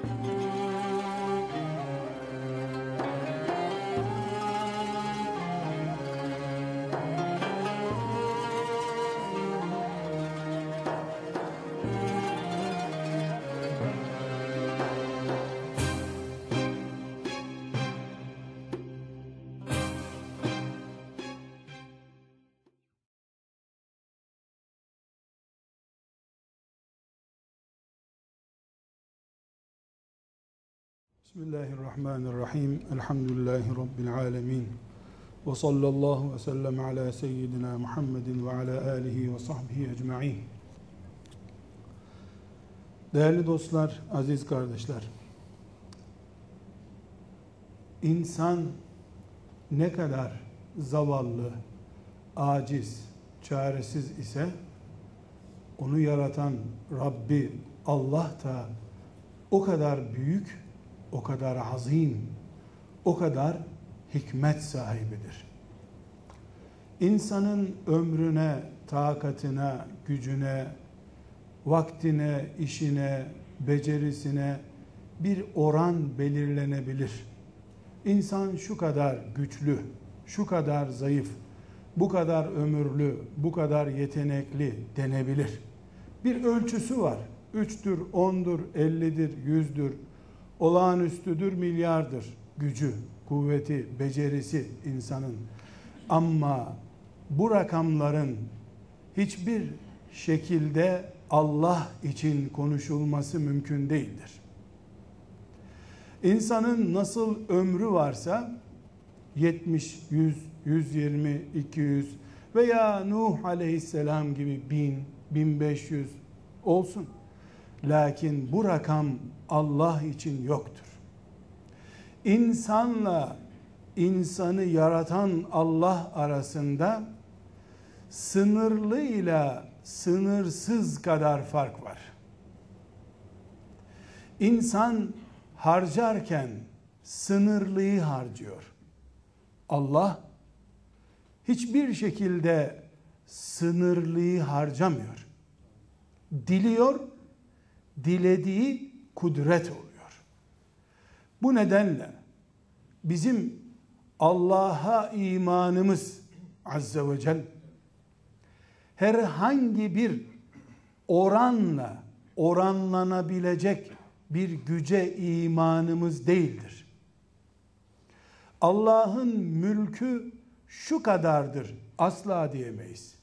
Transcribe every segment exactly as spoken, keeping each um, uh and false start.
Bismillahirrahmanirrahim. Elhamdülillahi Rabbil alemin. Ve sallallahu ve sellem ala seyyidina Muhammedin ve ala alihi ve sahbihi ecma'in. Değerli dostlar, aziz kardeşler. İnsan ne kadar zavallı, aciz, çaresiz ise onu yaratan Rabbi Allah da o kadar büyük, o kadar azim, o kadar hikmet sahibidir. İnsanın ömrüne, takatine, gücüne, vaktine, işine, becerisine bir oran belirlenebilir. İnsan şu kadar güçlü, şu kadar zayıf, bu kadar ömürlü, bu kadar yetenekli denebilir. Bir ölçüsü var. Üçtür, ondur, ellidir, yüzdür, olağanüstüdür, milyardır gücü, kuvveti, becerisi insanın. Ama bu rakamların hiçbir şekilde Allah için konuşulması mümkün değildir. İnsanın nasıl ömrü varsa yetmiş, yüz, yüz yirmi, iki yüz veya Nuh aleyhisselam gibi bin, bin beş yüz olsun. Lakin bu rakam Allah için yoktur. İnsanla insanı yaratan Allah arasında sınırlıyla sınırsız kadar fark var. İnsan harcarken sınırlıyı harcıyor. Allah hiçbir şekilde sınırlıyı harcamıyor. Diliyor, dilediği kudret oluyor. Bu nedenle bizim Allah'a imanımız azze ve celle herhangi bir oranla oranlanabilecek bir güce imanımız değildir. Allah'ın mülkü şu kadardır asla diyemeyiz.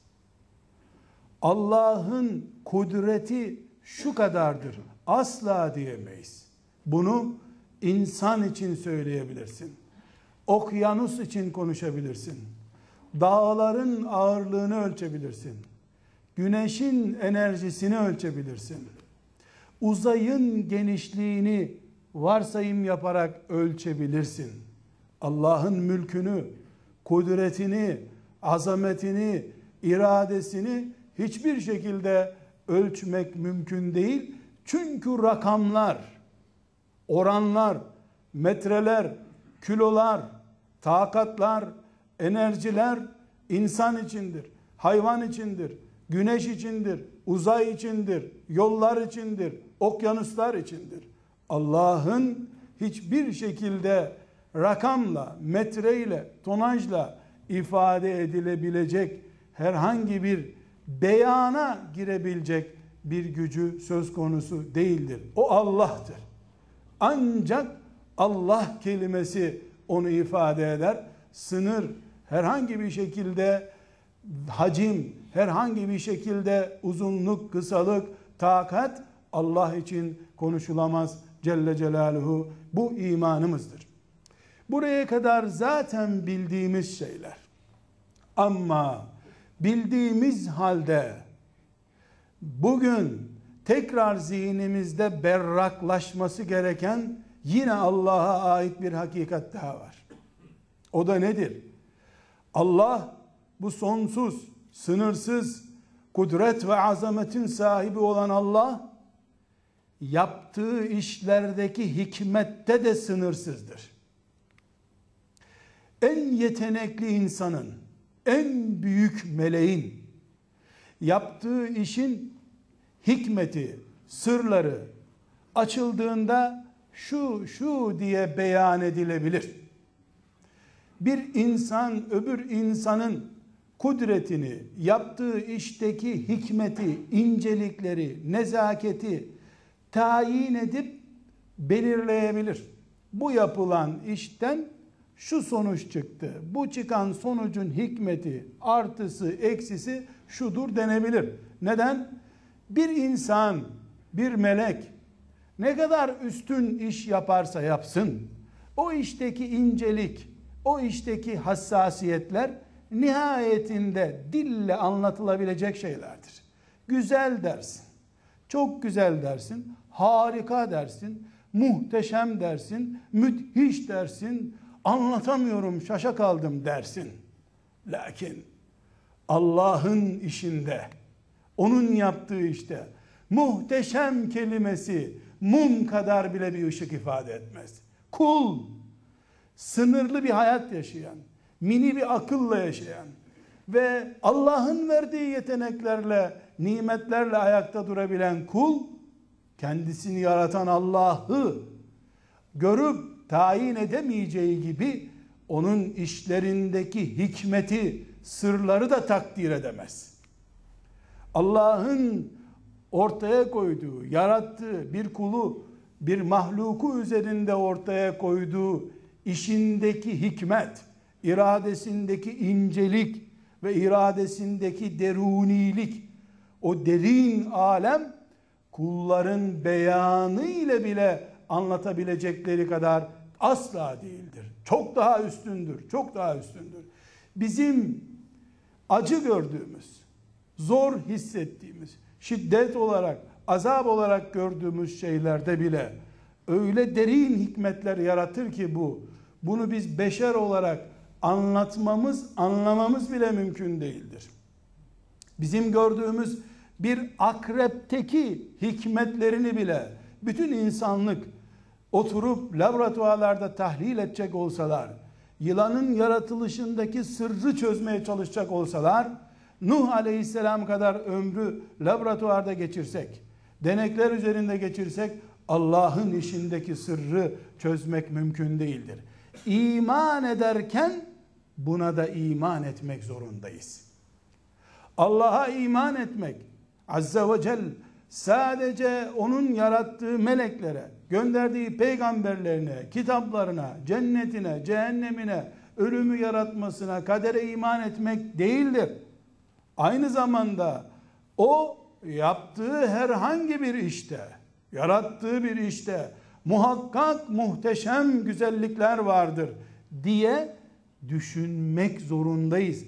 Allah'ın kudreti şu kadardır asla diyemeyiz. Bunu insan için söyleyebilirsin. Okyanus için konuşabilirsin. Dağların ağırlığını ölçebilirsin. Güneşin enerjisini ölçebilirsin. Uzayın genişliğini varsayım yaparak ölçebilirsin. Allah'ın mülkünü, kudretini, azametini, iradesini hiçbir şekilde ölçmek mümkün değil. Çünkü rakamlar, oranlar, metreler, kilolar, takatlar, enerjiler insan içindir, hayvan içindir, güneş içindir, uzay içindir, yollar içindir, okyanuslar içindir. Allah'ın hiçbir şekilde rakamla, metreyle, tonajla ifade edilebilecek herhangi bir beyana girebilecek bir gücü söz konusu değildir. O Allah'tır. Ancak Allah kelimesi onu ifade eder. Sınır, herhangi bir şekilde hacim, herhangi bir şekilde uzunluk, kısalık, takat Allah için konuşulamaz Celle Celaluhu. Bu imanımızdır. Buraya kadar zaten bildiğimiz şeyler. Ama bildiğimiz halde bugün tekrar zihnimizde berraklaşması gereken yine Allah'a ait bir hakikat daha var. O da nedir? Allah, bu sonsuz, sınırsız kudret ve azametin sahibi olan Allah, yaptığı işlerdeki hikmette de sınırsızdır. En yetenekli insanın, en büyük meleğin yaptığı işin hikmeti, sırları açıldığında şu şu diye beyan edilebilir. Bir insan öbür insanın kudretini, yaptığı işteki hikmeti, incelikleri, nezaketi tayin edip belirleyebilir. Bu yapılan işten şu sonuç çıktı. Bu çıkan sonucun hikmeti, artısı, eksisi şudur denebilir. Neden? Bir insan, bir melek ne kadar üstün iş yaparsa yapsın, o işteki incelik, o işteki hassasiyetler nihayetinde dille anlatılabilecek şeylerdir. Güzel dersin, çok güzel dersin, harika dersin, muhteşem dersin, müthiş dersin, anlatamıyorum, şaşa kaldım dersin. Lakin Allah'ın işinde, onun yaptığı işte muhteşem kelimesi mum kadar bile bir ışık ifade etmez. Kul, sınırlı bir hayat yaşayan, mini bir akılla yaşayan ve Allah'ın verdiği yeteneklerle, nimetlerle ayakta durabilen kul, kendisini yaratan Allah'ı görüp tayin edemeyeceği gibi onun işlerindeki hikmeti, sırları da takdir edemez. Allah'ın ortaya koyduğu, yarattığı bir kulu, bir mahluku üzerinde ortaya koyduğu işindeki hikmet, iradesindeki incelik ve iradesindeki derunilik, o derin alem kulların beyanı ile bile anlatabilecekleri kadar asla değildir. Çok daha üstündür, çok daha üstündür. Bizim acı gördüğümüz, zor hissettiğimiz, şiddet olarak, azap olarak gördüğümüz şeylerde bile öyle derin hikmetler yaratır ki bu, bunu biz beşer olarak anlatmamız, anlamamız bile mümkün değildir. Bizim gördüğümüz bir akrepteki hikmetlerini bile bütün insanlık oturup laboratuvarlarda tahlil edecek olsalar, yılanın yaratılışındaki sırrı çözmeye çalışacak olsalar, Nuh Aleyhisselam kadar ömrü laboratuvarda geçirsek, denekler üzerinde geçirsek, Allah'ın işindeki sırrı çözmek mümkün değildir. İman ederken buna da iman etmek zorundayız. Allah'a iman etmek, Azze ve Celle sadece onun yarattığı meleklere, gönderdiği peygamberlerine, kitaplarına, cennetine, cehennemine, ölümü yaratmasına, kadere iman etmek değildir. Aynı zamanda o yaptığı herhangi bir işte, yarattığı bir işte muhakkak muhteşem güzellikler vardır diye düşünmek zorundayız.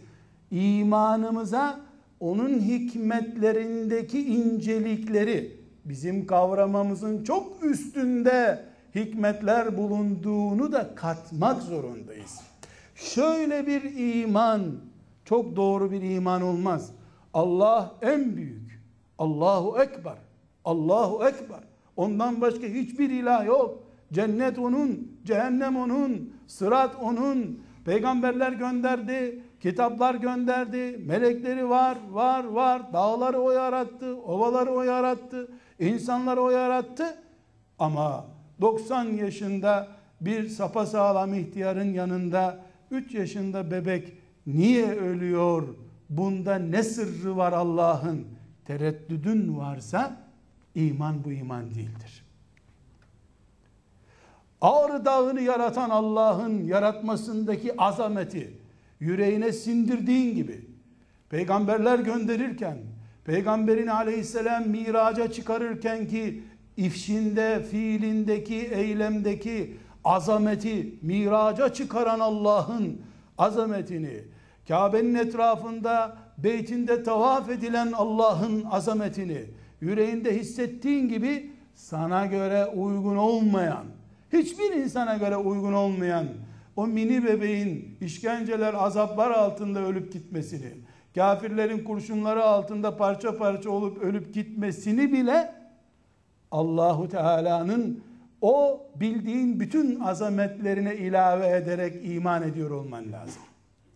İmanımıza onun hikmetlerindeki incelikleri, bizim kavramamızın çok üstünde hikmetler bulunduğunu da katmak zorundayız. Şöyle bir iman çok doğru bir iman olmaz. Allah en büyük. Allahu Ekber. Allahu Ekber. Ondan başka hiçbir ilah yok. Cennet onun, cehennem onun, sırat onun. Peygamberler gönderdi, kitaplar gönderdi, melekleri var, var, var. Dağları o yarattı, ovaları o yarattı, insanları o yarattı. Ama doksan yaşında bir sapasağlam ihtiyarın yanında üç yaşında bebek niye ölüyor? Bunda ne sırrı var Allah'ın? Tereddüdün varsa iman bu iman değildir. Ağrı Dağı'nı yaratan Allah'ın yaratmasındaki azameti yüreğine sindirdiğin gibi, peygamberler gönderirken, peygamberini aleyhisselam miraca çıkarırken ki ifşinde, fiilindeki, eylemdeki azameti, miraca çıkaran Allah'ın azametini, Kabe'nin etrafında, beytinde tavaf edilen Allah'ın azametini yüreğinde hissettiğin gibi sana göre uygun olmayan, hiçbir insana göre uygun olmayan o mini bebeğin işkenceler, azaplar altında ölüp gitmesini, kafirlerin kurşunları altında parça parça olup ölüp gitmesini bile Allahu Teala'nın o bildiğin bütün azametlerine ilave ederek iman ediyor olman lazım.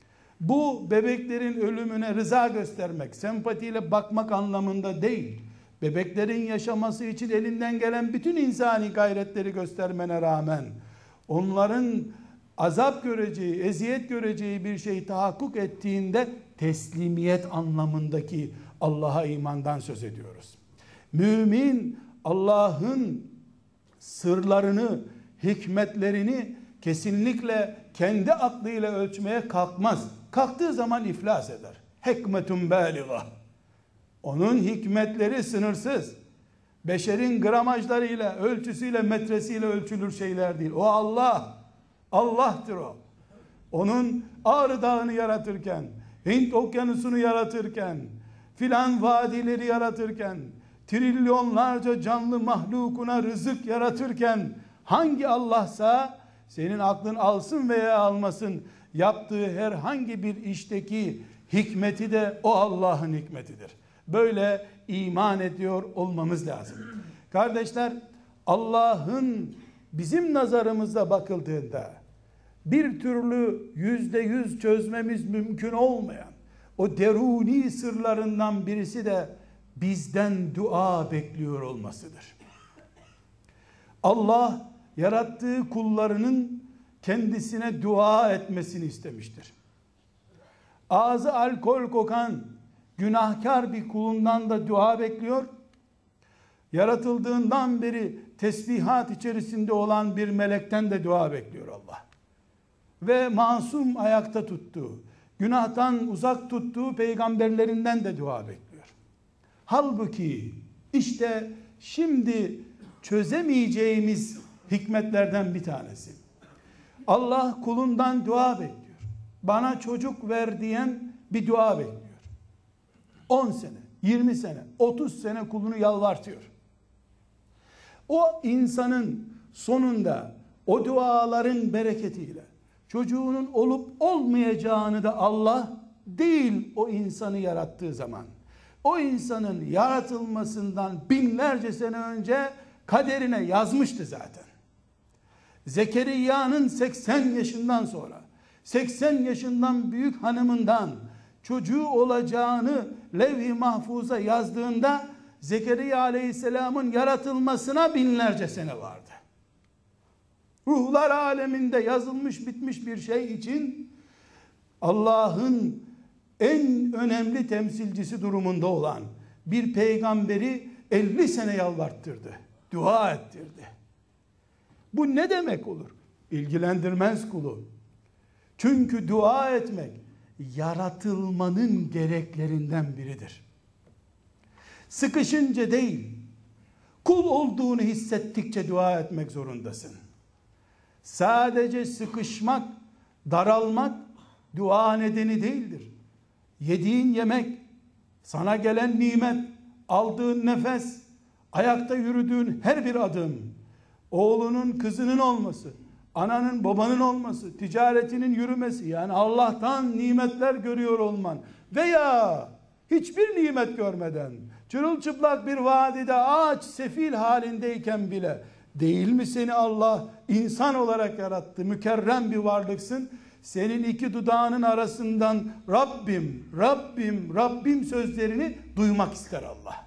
Bu bebeklerin ölümüne rıza göstermek, sempatiyle bakmak anlamında değil. bebeklerin yaşaması için elinden gelen bütün insani gayretleri göstermene rağmen onların azap göreceği, eziyet göreceği bir şey tahakkuk ettiğinde teslimiyet anlamındaki Allah'a imandan söz ediyoruz. Mümin Allah'ın sırlarını, hikmetlerini kesinlikle kendi aklıyla ölçmeye kalkmaz. Kalktığı zaman iflas eder. Hikmetun bâliga. Onun hikmetleri sınırsız. Beşerin gramajlarıyla, ölçüsüyle, metresiyle ölçülür şeyler değil. O Allah. Allah'tır o. Onun Ağrı Dağı'nı yaratırken, Hint Okyanusu'nu yaratırken, filan vadileri yaratırken, trilyonlarca canlı mahlukuna rızık yaratırken, hangi Allah'sa senin aklın alsın veya almasın, yaptığı herhangi bir işteki hikmeti de o Allah'ın hikmetidir. Böyle iman ediyor olmamız lazım. Kardeşler, Allah'ın bizim nazarımızda bakıldığında bir türlü yüzde yüz çözmemiz mümkün olmayan o deruni sırlarından birisi de bizden dua bekliyor olmasıdır. Allah yarattığı kullarının kendisine dua etmesini istemiştir. Ağzı alkol kokan günahkar bir kulundan da dua bekliyor. Yaratıldığından beri tesbihat içerisinde olan bir melekten de dua bekliyor Allah. Ve masum ayakta tuttuğu, günahtan uzak tuttuğu peygamberlerinden de dua bekliyor. Halbuki işte şimdi çözemeyeceğimiz hikmetlerden bir tanesi. Allah kulundan dua bekliyor. Bana çocuk ver diyen bir dua bekliyor. on sene, yirmi sene, otuz sene kulunu yalvartıyor. O insanın sonunda o duaların bereketiyle çocuğunun olup olmayacağını da Allah değil o insanı yarattığı zaman, o insanın yaratılmasından binlerce sene önce kaderine yazmıştı zaten. Zekeriya'nın seksen yaşından sonra, seksen yaşından büyük hanımından çocuğu olacağını levh-i mahfuza yazdığında Zekeriya aleyhisselamın yaratılmasına binlerce sene vardı. Ruhlar aleminde yazılmış bitmiş bir şey için Allah'ın en önemli temsilcisi durumunda olan bir peygamberi elli sene yalvarttırdı, dua ettirdi. Bu ne demek olur? İlgilendirmez kulu. Çünkü dua etmek yaratılmanın gereklerinden biridir. Sıkışınca değil, kul olduğunu hissettikçe dua etmek zorundasın. Sadece sıkışmak, daralmak dua nedeni değildir. Yediğin yemek, sana gelen nimet, aldığın nefes, ayakta yürüdüğün her bir adım, oğlunun kızının olması, ananın babanın olması, ticaretinin yürümesi, yani Allah'tan nimetler görüyor olman veya hiçbir nimet görmeden çırılçıplak bir vadide ağaç sefil halindeyken bile değil mi seni Allah insan olarak yarattı, mükerrem bir varlıksın, senin iki dudağının arasından Rabbim, Rabbim, Rabbim sözlerini duymak ister Allah.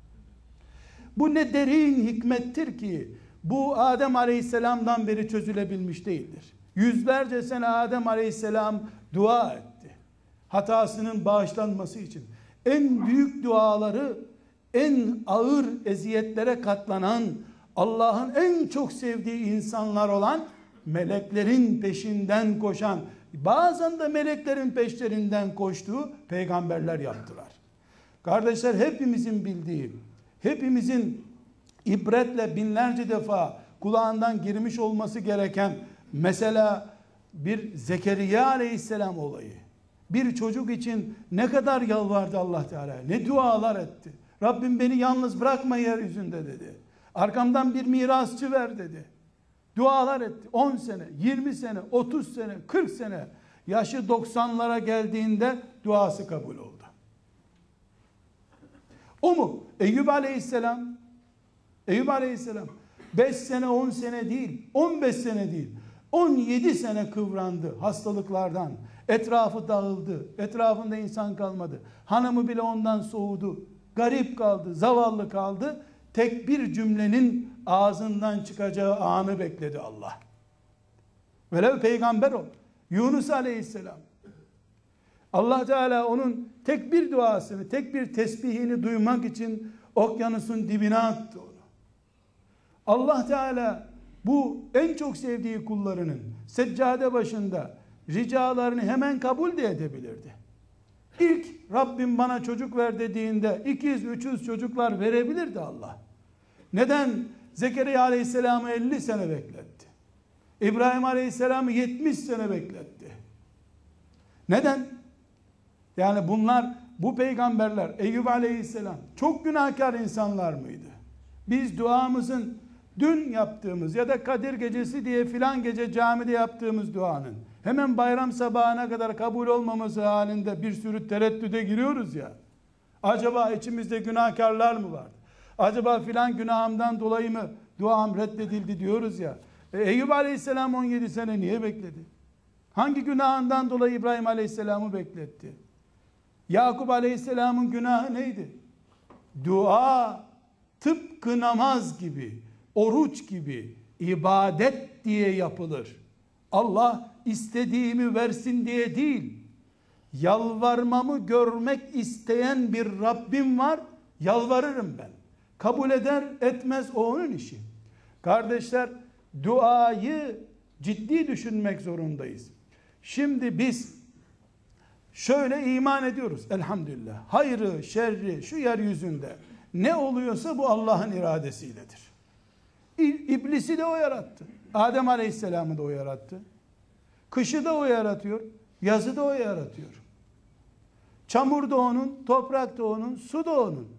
Bu ne derin hikmettir ki bu Adem Aleyhisselam'dan beri çözülebilmiş değildir. Yüzlerce sene Adem Aleyhisselam dua etti. Hatasının bağışlanması için. En büyük duaları, en ağır eziyetlere katlanan, Allah'ın en çok sevdiği insanlar olan meleklerin peşinden koşan, bazen de meleklerin peşlerinden koştuğu peygamberler yaptılar. Kardeşler, hepimizin bildiği, hepimizin ibretle binlerce defa kulağından girmiş olması gereken mesela bir Zekeriya aleyhisselam olayı. Bir çocuk için ne kadar yalvardı Allah Teala, ne dualar etti. Rabbim beni yalnız bırakma yeryüzünde dedi. Arkamdan bir mirasçı ver dedi. Dualar etti. on sene, yirmi sene, otuz sene, kırk sene. Yaşı doksanlara geldiğinde duası kabul oldu. O mu? Eyyub aleyhisselam. Eyyub aleyhisselam beş sene, on sene değil, on beş sene değil, on yedi sene kıvrandı hastalıklardan. Etrafı dağıldı. Etrafında insan kalmadı. Hanımı bile ondan soğudu. garip kaldı, zavallı kaldı. Tek bir cümlenin ağzından çıkacağı anı bekledi Allah. Velev peygamber o. Yunus Aleyhisselam. Allah Teala onun tek bir duasını, tek bir tesbihini duymak için okyanusun dibine attı onu. Allah Teala bu en çok sevdiği kullarının seccade başında ricalarını hemen kabul de edebilirdi. İlk Rabbim bana çocuk ver dediğinde ikiz, üçüz çocuklar verebilirdi Allah. Neden Zekeriya Aleyhisselam'ı elli sene bekletti? İbrahim Aleyhisselam'ı yetmiş sene bekletti. Neden? Yani bunlar, bu peygamberler, Eyüp Aleyhisselam çok günahkar insanlar mıydı? Biz duamızın dün yaptığımız ya da Kadir Gecesi diye filan gece camide yaptığımız duanın hemen bayram sabahına kadar kabul olmaması halinde bir sürü tereddüde giriyoruz ya. Acaba içimizde günahkarlar mı vardı? Acaba filan günahımdan dolayı mı duam reddedildi diyoruz ya. E, Eyüp Aleyhisselam on yedi sene niye bekledi? Hangi günahından dolayı İbrahim Aleyhisselam'ı bekletti? Yakup Aleyhisselam'ın günahı neydi? Dua tıpkı namaz gibi, oruç gibi ibadet diye yapılır. Allah istediğimi versin diye değil, yalvarmamı görmek isteyen bir Rabbim var, yalvarırım ben. Kabul eder etmez o onun işi. Kardeşler, duayı ciddi düşünmek zorundayız. Şimdi biz şöyle iman ediyoruz elhamdülillah. Hayrı, şerri şu yeryüzünde ne oluyorsa bu Allah'ın iradesiyledir. İblisi de o yarattı. Adem Aleyhisselam'ı da o yarattı. Kışı da o yaratıyor. Yazı da o yaratıyor. Çamur da onun, toprak da onun, su da onun.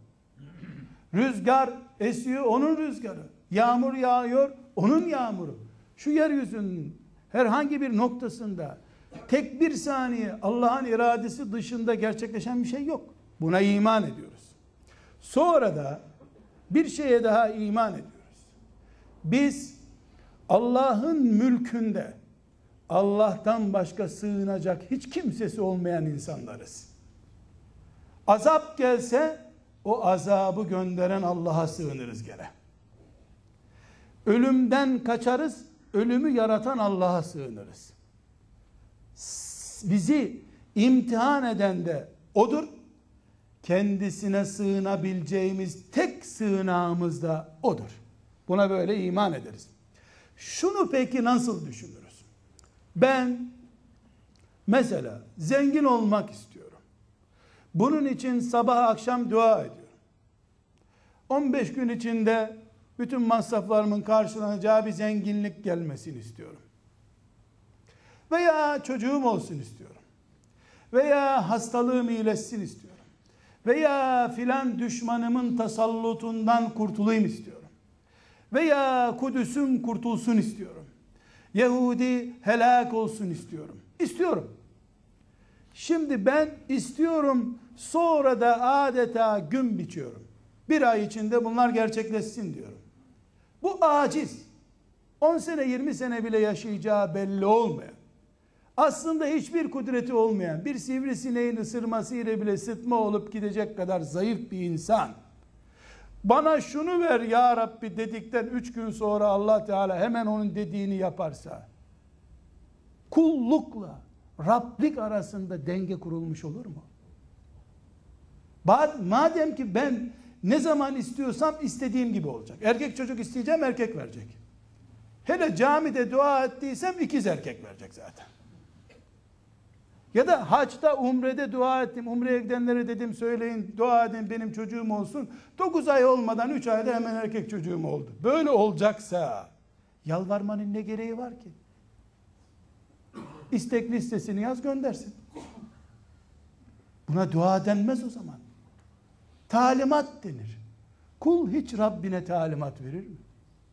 Rüzgar esiyor, onun rüzgarı. Yağmur yağıyor, onun yağmuru. Şu yeryüzünün herhangi bir noktasında tek bir saniye Allah'ın iradesi dışında gerçekleşen bir şey yok. Buna iman ediyoruz. Sonra da bir şeye daha iman ediyoruz. Biz Allah'ın mülkünde Allah'tan başka sığınacak hiç kimsesi olmayan insanlarız. Azap gelse o azabı gönderen Allah'a sığınırız gene. Ölümden kaçarız, ölümü yaratan Allah'a sığınırız. Bizi imtihan eden de odur. Kendisine sığınabileceğimiz tek sığınağımız da odur. Buna böyle iman ederiz. Şunu peki nasıl düşünürüz? Ben mesela zengin olmak istiyorum. Bunun için sabah akşam dua ediyorum. on beş gün içinde bütün masraflarımın karşılanacağı bir zenginlik gelmesini istiyorum. Veya çocuğum olsun istiyorum. Veya hastalığım iyileşsin istiyorum. Veya filan düşmanımın tasallutundan kurtulayım istiyorum. Veya Kudüs'üm kurtulsun istiyorum. Yahudi helak olsun istiyorum. İstiyorum. Şimdi ben istiyorum, sonra da adeta gün biçiyorum. Bir ay içinde bunlar gerçekleşsin diyorum. Bu aciz. on sene yirmi sene bile yaşayacağı belli olmayan, aslında hiçbir kudreti olmayan, bir sivrisineğin ısırması ile bile sıtma olup gidecek kadar zayıf bir insan, bana şunu ver ya Rabbi dedikten üç gün sonra Allah Teala hemen onun dediğini yaparsa, kullukla Rablik arasında denge kurulmuş olur mu? Madem ki ben ne zaman istiyorsam istediğim gibi olacak. Erkek çocuk isteyeceğim, erkek verecek. Hele camide dua ettiysem ikiz erkek verecek zaten. Ya da haçta, umrede dua ettim. Umreye gidenlere dedim söyleyin, dua edin benim çocuğum olsun. dokuz ay olmadan üç ayda hemen erkek çocuğum oldu. Böyle olacaksa yalvarmanın ne gereği var ki? İstek listesini yaz göndersin. Buna dua denmez o zaman. Talimat denir. Kul hiç Rabbine talimat verir mi?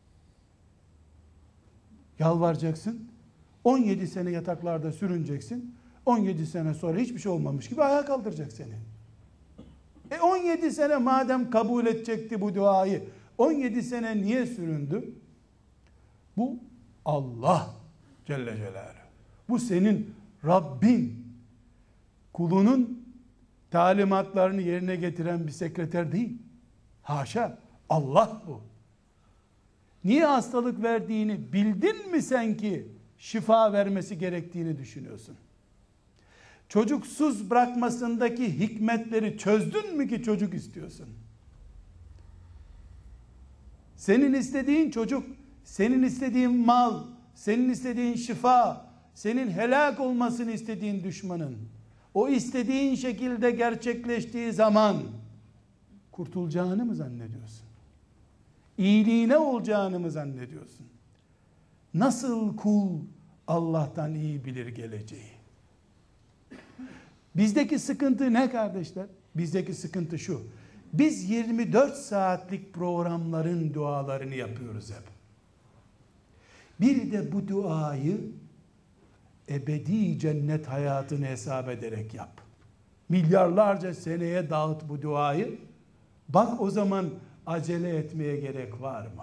Yalvaracaksın. on yedi sene yataklarda sürüneceksin. on yedi sene sonra hiçbir şey olmamış gibi ayağa kaldıracak seni. E on yedi sene madem kabul edecekti bu duayı, on yedi sene niye süründü? Bu Allah Celle Celaluhu. Bu senin Rabbin. Kulunun talimatlarını yerine getiren bir sekreter değil. Haşa, Allah bu. Niye hastalık verdiğini bildin mi sen ki şifa vermesi gerektiğini düşünüyorsun? Çocuksuz bırakmasındaki hikmetleri çözdün mü ki çocuk istiyorsun? Senin istediğin çocuk, senin istediğin mal, senin istediğin şifa, senin helak olmasını istediğin düşmanın, o istediğin şekilde gerçekleştiği zaman kurtulacağını mı zannediyorsun? İyiliğine olacağını mı zannediyorsun? Nasıl kul Allah'tan iyi bilir geleceği? Bizdeki sıkıntı ne kardeşler? Bizdeki sıkıntı şu: biz yirmi dört saatlik programların dualarını yapıyoruz hep. Bir de bu duayı ebedi cennet hayatını hesap ederek yap. Milyarlarca seneye dağıt bu duayı. Bak o zaman acele etmeye gerek var mı?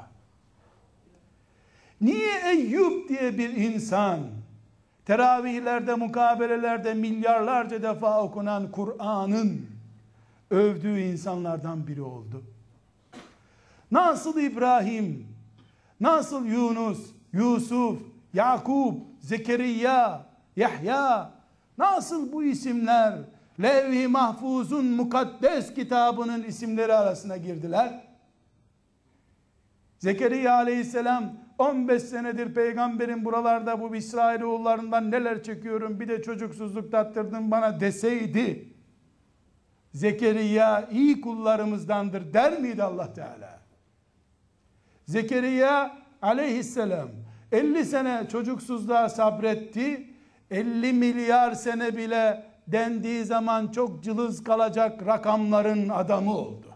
Niye Eyyub diye bir insan teravihlerde, mukabelelerde milyarlarca defa okunan Kur'an'ın övdüğü insanlardan biri oldu? Nasıl İbrahim, nasıl Yunus, Yusuf, Yakup, Zekeriya, Yahya, nasıl bu isimler Levh-i Mahfuz'un mukaddes kitabının isimleri arasına girdiler? Zekeriya aleyhisselam on beş senedir peygamberin buralarda bu İsrailoğullarından neler çekiyorum, bir de çocuksuzluk tattırdın bana deseydi, Zekeriya iyi kullarımızdandır der miydi Allah Teala? Zekeriya aleyhisselam elli sene çocuksuzluğa sabretti. elli milyar sene bile dendiği zaman çok cılız kalacak rakamların adamı oldu.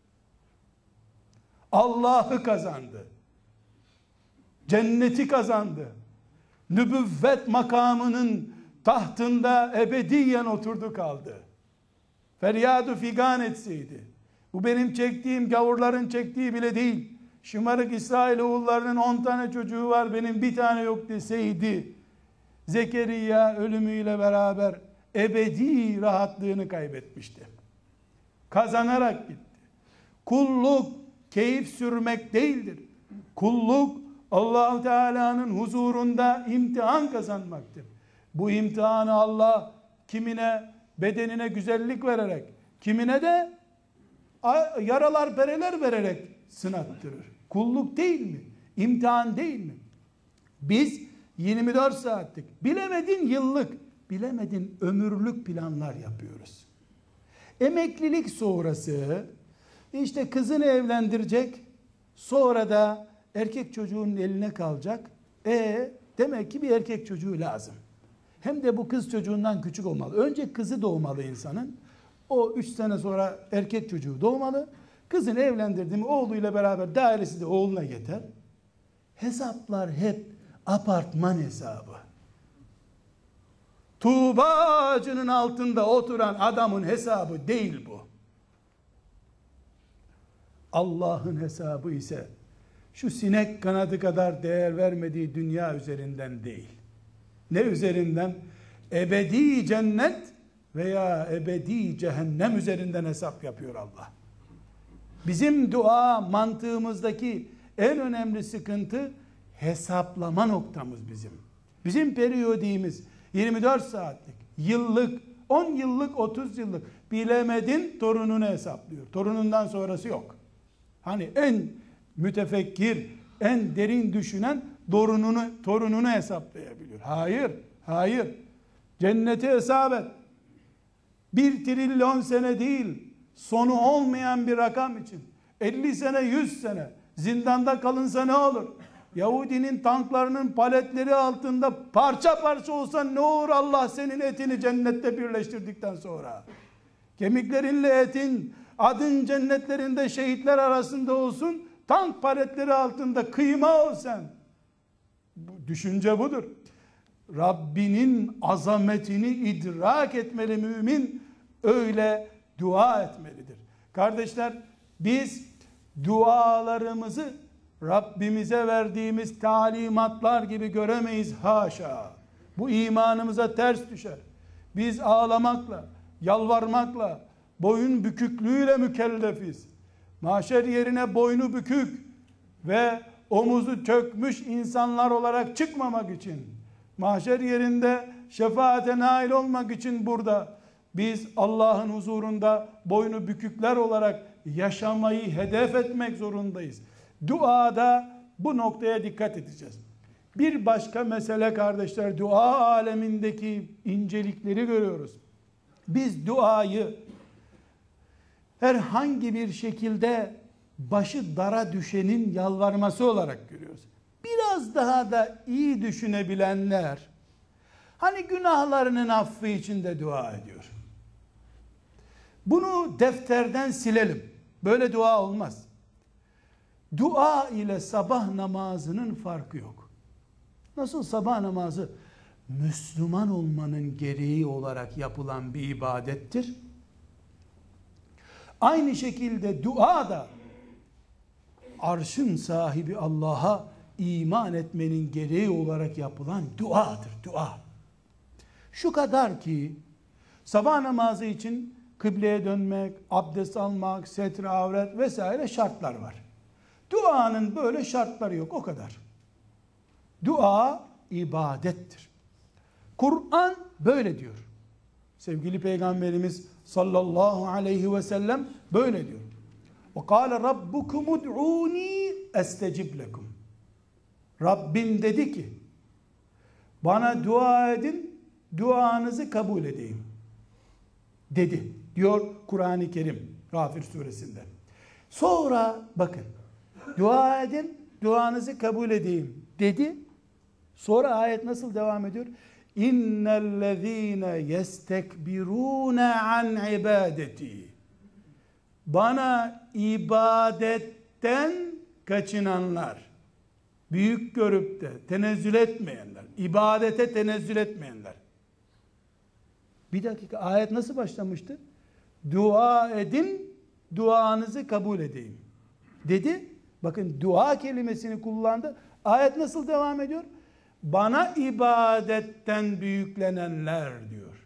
Allah'ı kazandı. Cenneti kazandı. Nübüvvet makamının tahtında ebediyen oturdu kaldı. Feryadu figan etseydi, bu benim çektiğim gavurların çektiği bile değil, şımarık İsrailoğullarının on tane çocuğu var, benim bir tane yok deseydi, Zekeriya ölümüyle beraber ebedi rahatlığını kaybetmişti. Kazanarak gitti. Kulluk keyif sürmek değildir. Kulluk Allah-u Teala'nın huzurunda imtihan kazanmaktır. Bu imtihanı Allah kimine bedenine güzellik vererek, kimine de yaralar bereler vererek sınattırır. Kulluk değil mi? İmtihan değil mi? Biz yirmi dört saatlik, bilemedin yıllık, bilemedin ömürlük planlar yapıyoruz. Emeklilik sonrası işte kızını evlendirecek, sonra da erkek çocuğun eline kalacak. E demek ki bir erkek çocuğu lazım. Hem de bu kız çocuğundan küçük olmalı. Önce kızı doğmalı insanın. O üç sene sonra erkek çocuğu doğmalı. Kızını evlendirdi mi oğluyla beraber dairesi de oğluna yeter. Hesaplar hep apartman hesabı. Tuğba ağacının altında oturan adamın hesabı değil bu. Allah'ın hesabı ise şu sinek kanadı kadar değer vermediği dünya üzerinden değil. Ne üzerinden? Ebedi cennet veya ebedi cehennem üzerinden hesap yapıyor Allah. Bizim dua mantığımızdaki en önemli sıkıntı hesaplama noktamız bizim. Bizim periyodimiz yirmi dört saatlik, yıllık, on yıllık, otuz yıllık. Bilemedin torununu hesaplıyor. Torunundan sonrası yok. Hani en mütefekkir, en derin düşünen torununu, torununu hesaplayabiliyor. Hayır, hayır. Cenneti hesap et. Bir trilyon sene değil, sonu olmayan bir rakam için. elli sene, yüz sene zindanda kalınsa ne olur? Yahudinin tanklarının paletleri altında parça parça olsa ne olur, Allah senin etini cennette birleştirdikten sonra? Kemiklerinle etin adın cennetlerinde şehitler arasında olsun, tank paletleri altında kıyma ol sen. Bu, düşünce budur. Rabbinin azametini idrak etmeli mümin, öyle dua etmelidir. Kardeşler, biz dualarımızı Rabbimize verdiğimiz talimatlar gibi göremeyiz, haşa. Bu imanımıza ters düşer. Biz ağlamakla, yalvarmakla, boyun büküklüğüyle mükellefiz. Mahşer yerine boynu bükük ve omuzu çökmüş insanlar olarak çıkmamak için, mahşer yerinde şefaate nail olmak için burada biz Allah'ın huzurunda boynu bükükler olarak yaşamayı hedef etmek zorundayız. Duada bu noktaya dikkat edeceğiz. Bir başka mesele kardeşler, dua alemindeki incelikleri görüyoruz. Biz duayı herhangi bir şekilde başı dara düşenin yalvarması olarak görüyoruz. Biraz daha da iyi düşünebilenler, hani günahlarının affı için de dua ediyor. Bunu defterden silelim. Böyle dua olmaz. Dua ile sabah namazının farkı yok. Nasıl sabah namazı Müslüman olmanın gereği olarak yapılan bir ibadettir, aynı şekilde dua da arşın sahibi Allah'a iman etmenin gereği olarak yapılan duadır. Dua. Şu kadar ki sabah namazı için kıbleye dönmek, abdest almak, setre avret vesaire şartlar var. Duanın böyle şartları yok, o kadar. Dua ibadettir. Kur'an böyle diyor. Sevgili Peygamberimiz sallallahu aleyhi ve sellem böyle diyor. وَقَالَ رَبُّكُمُ اُدْعُونِي اَسْتَجِبْ لَكُمْ. Rabbin dedi ki, bana dua edin, duanızı kabul edeyim. Dedi. Diyor Kur'an-ı Kerim Gafir suresinde. Sonra bakın, dua edin, duanızı kabul edeyim dedi. Sonra ayet nasıl devam ediyor? İnnellezîne yestekbirûne an ibadeti. Bana ibadetten kaçınanlar, büyük görüp de tenezzül etmeyenler, ibadete tenezzül etmeyenler. Bir dakika, ayet nasıl başlamıştı? Dua edin, duanızı kabul edeyim dedi. Bakın, dua kelimesini kullandı. Ayet nasıl devam ediyor? Bana ibadetten büyüklenenler diyor.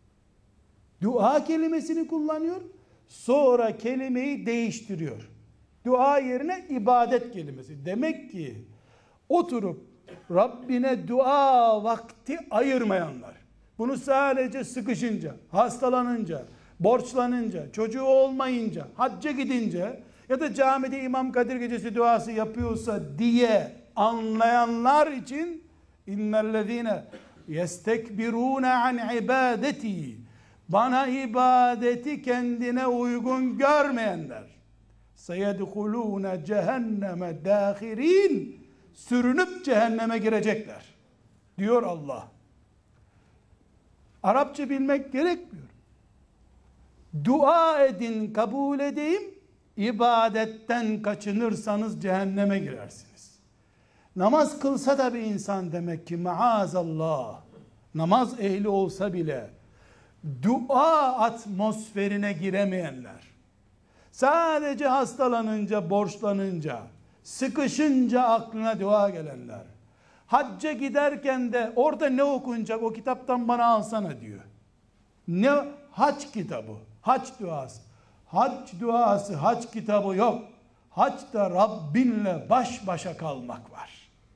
Dua kelimesini kullanıyor. Sonra kelimeyi değiştiriyor. Dua yerine ibadet kelimesi. Demek ki oturup Rabbine dua vakti ayırmayanlar, bunu sadece sıkışınca, hastalanınca, borçlanınca, çocuğu olmayınca, hacca gidince ya da camide İmam Kadir Gecesi duası yapıyorsa diye anlayanlar için innellezine yestekbirune an ibadeti, bana ibadeti kendine uygun görmeyenler seyedhulûne cehenneme dâhirin, sürünüp cehenneme girecekler diyor Allah. Arapça bilmek gerekmiyor. Dua edin, kabul edeyim, ibadetten kaçınırsanız cehenneme girersiniz. Namaz kılsa da bir insan demek ki maazallah, namaz ehli olsa bile dua atmosferine giremeyenler, sadece hastalanınca, borçlanınca, sıkışınca aklına dua gelenler, hacca giderken de orada ne okunacak, o kitaptan bana alsana diyor. Ne hac kitabı, hac duası. Hac duası, hac kitabı yok. Haçta Rabbinle baş başa kalmak var.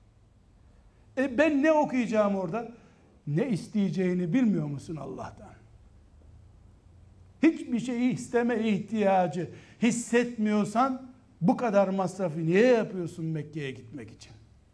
E ben ne okuyacağım orada? Ne isteyeceğini bilmiyor musun Allah'tan? Hiçbir şeyi isteme ihtiyacı hissetmiyorsan bu kadar masrafı niye yapıyorsun Mekke'ye gitmek için?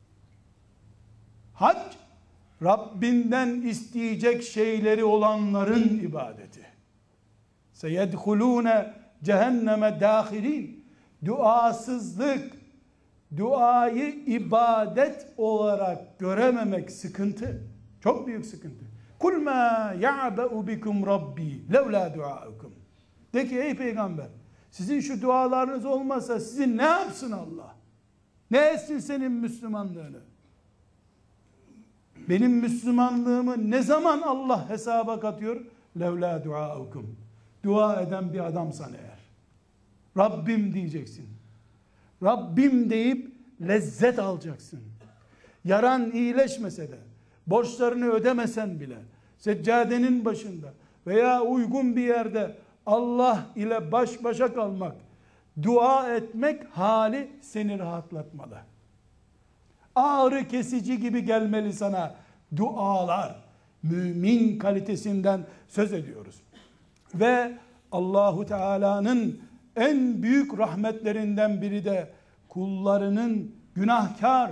Hac, Rabbinden isteyecek şeyleri olanların ibadeti. Seyedhulûne cehenneme dâhirin. Duasızlık, duayı ibadet olarak görememek sıkıntı. Çok büyük sıkıntı. Kul mâ ya'be'u bikum rabbi levlâ duâukum. De ki ey peygamber, sizin şu dualarınız olmasa sizin ne yapsın Allah? Ne etsin senin Müslümanlığını? Benim Müslümanlığımı ne zaman Allah hesaba katıyor? Levlâ duâukum. Dua eden bir adamsan eğer, Rabbim diyeceksin. Rabbim deyip lezzet alacaksın. Yaran iyileşmese de, borçlarını ödemesen bile, seccadenin başında veya uygun bir yerde Allah ile baş başa kalmak, dua etmek hali seni rahatlatmalı. Ağrı kesici gibi gelmeli sana dualar. Mümin kalitesinden söz ediyoruz. Ve Allahu Teala'nın en büyük rahmetlerinden biri de kullarının günahkar,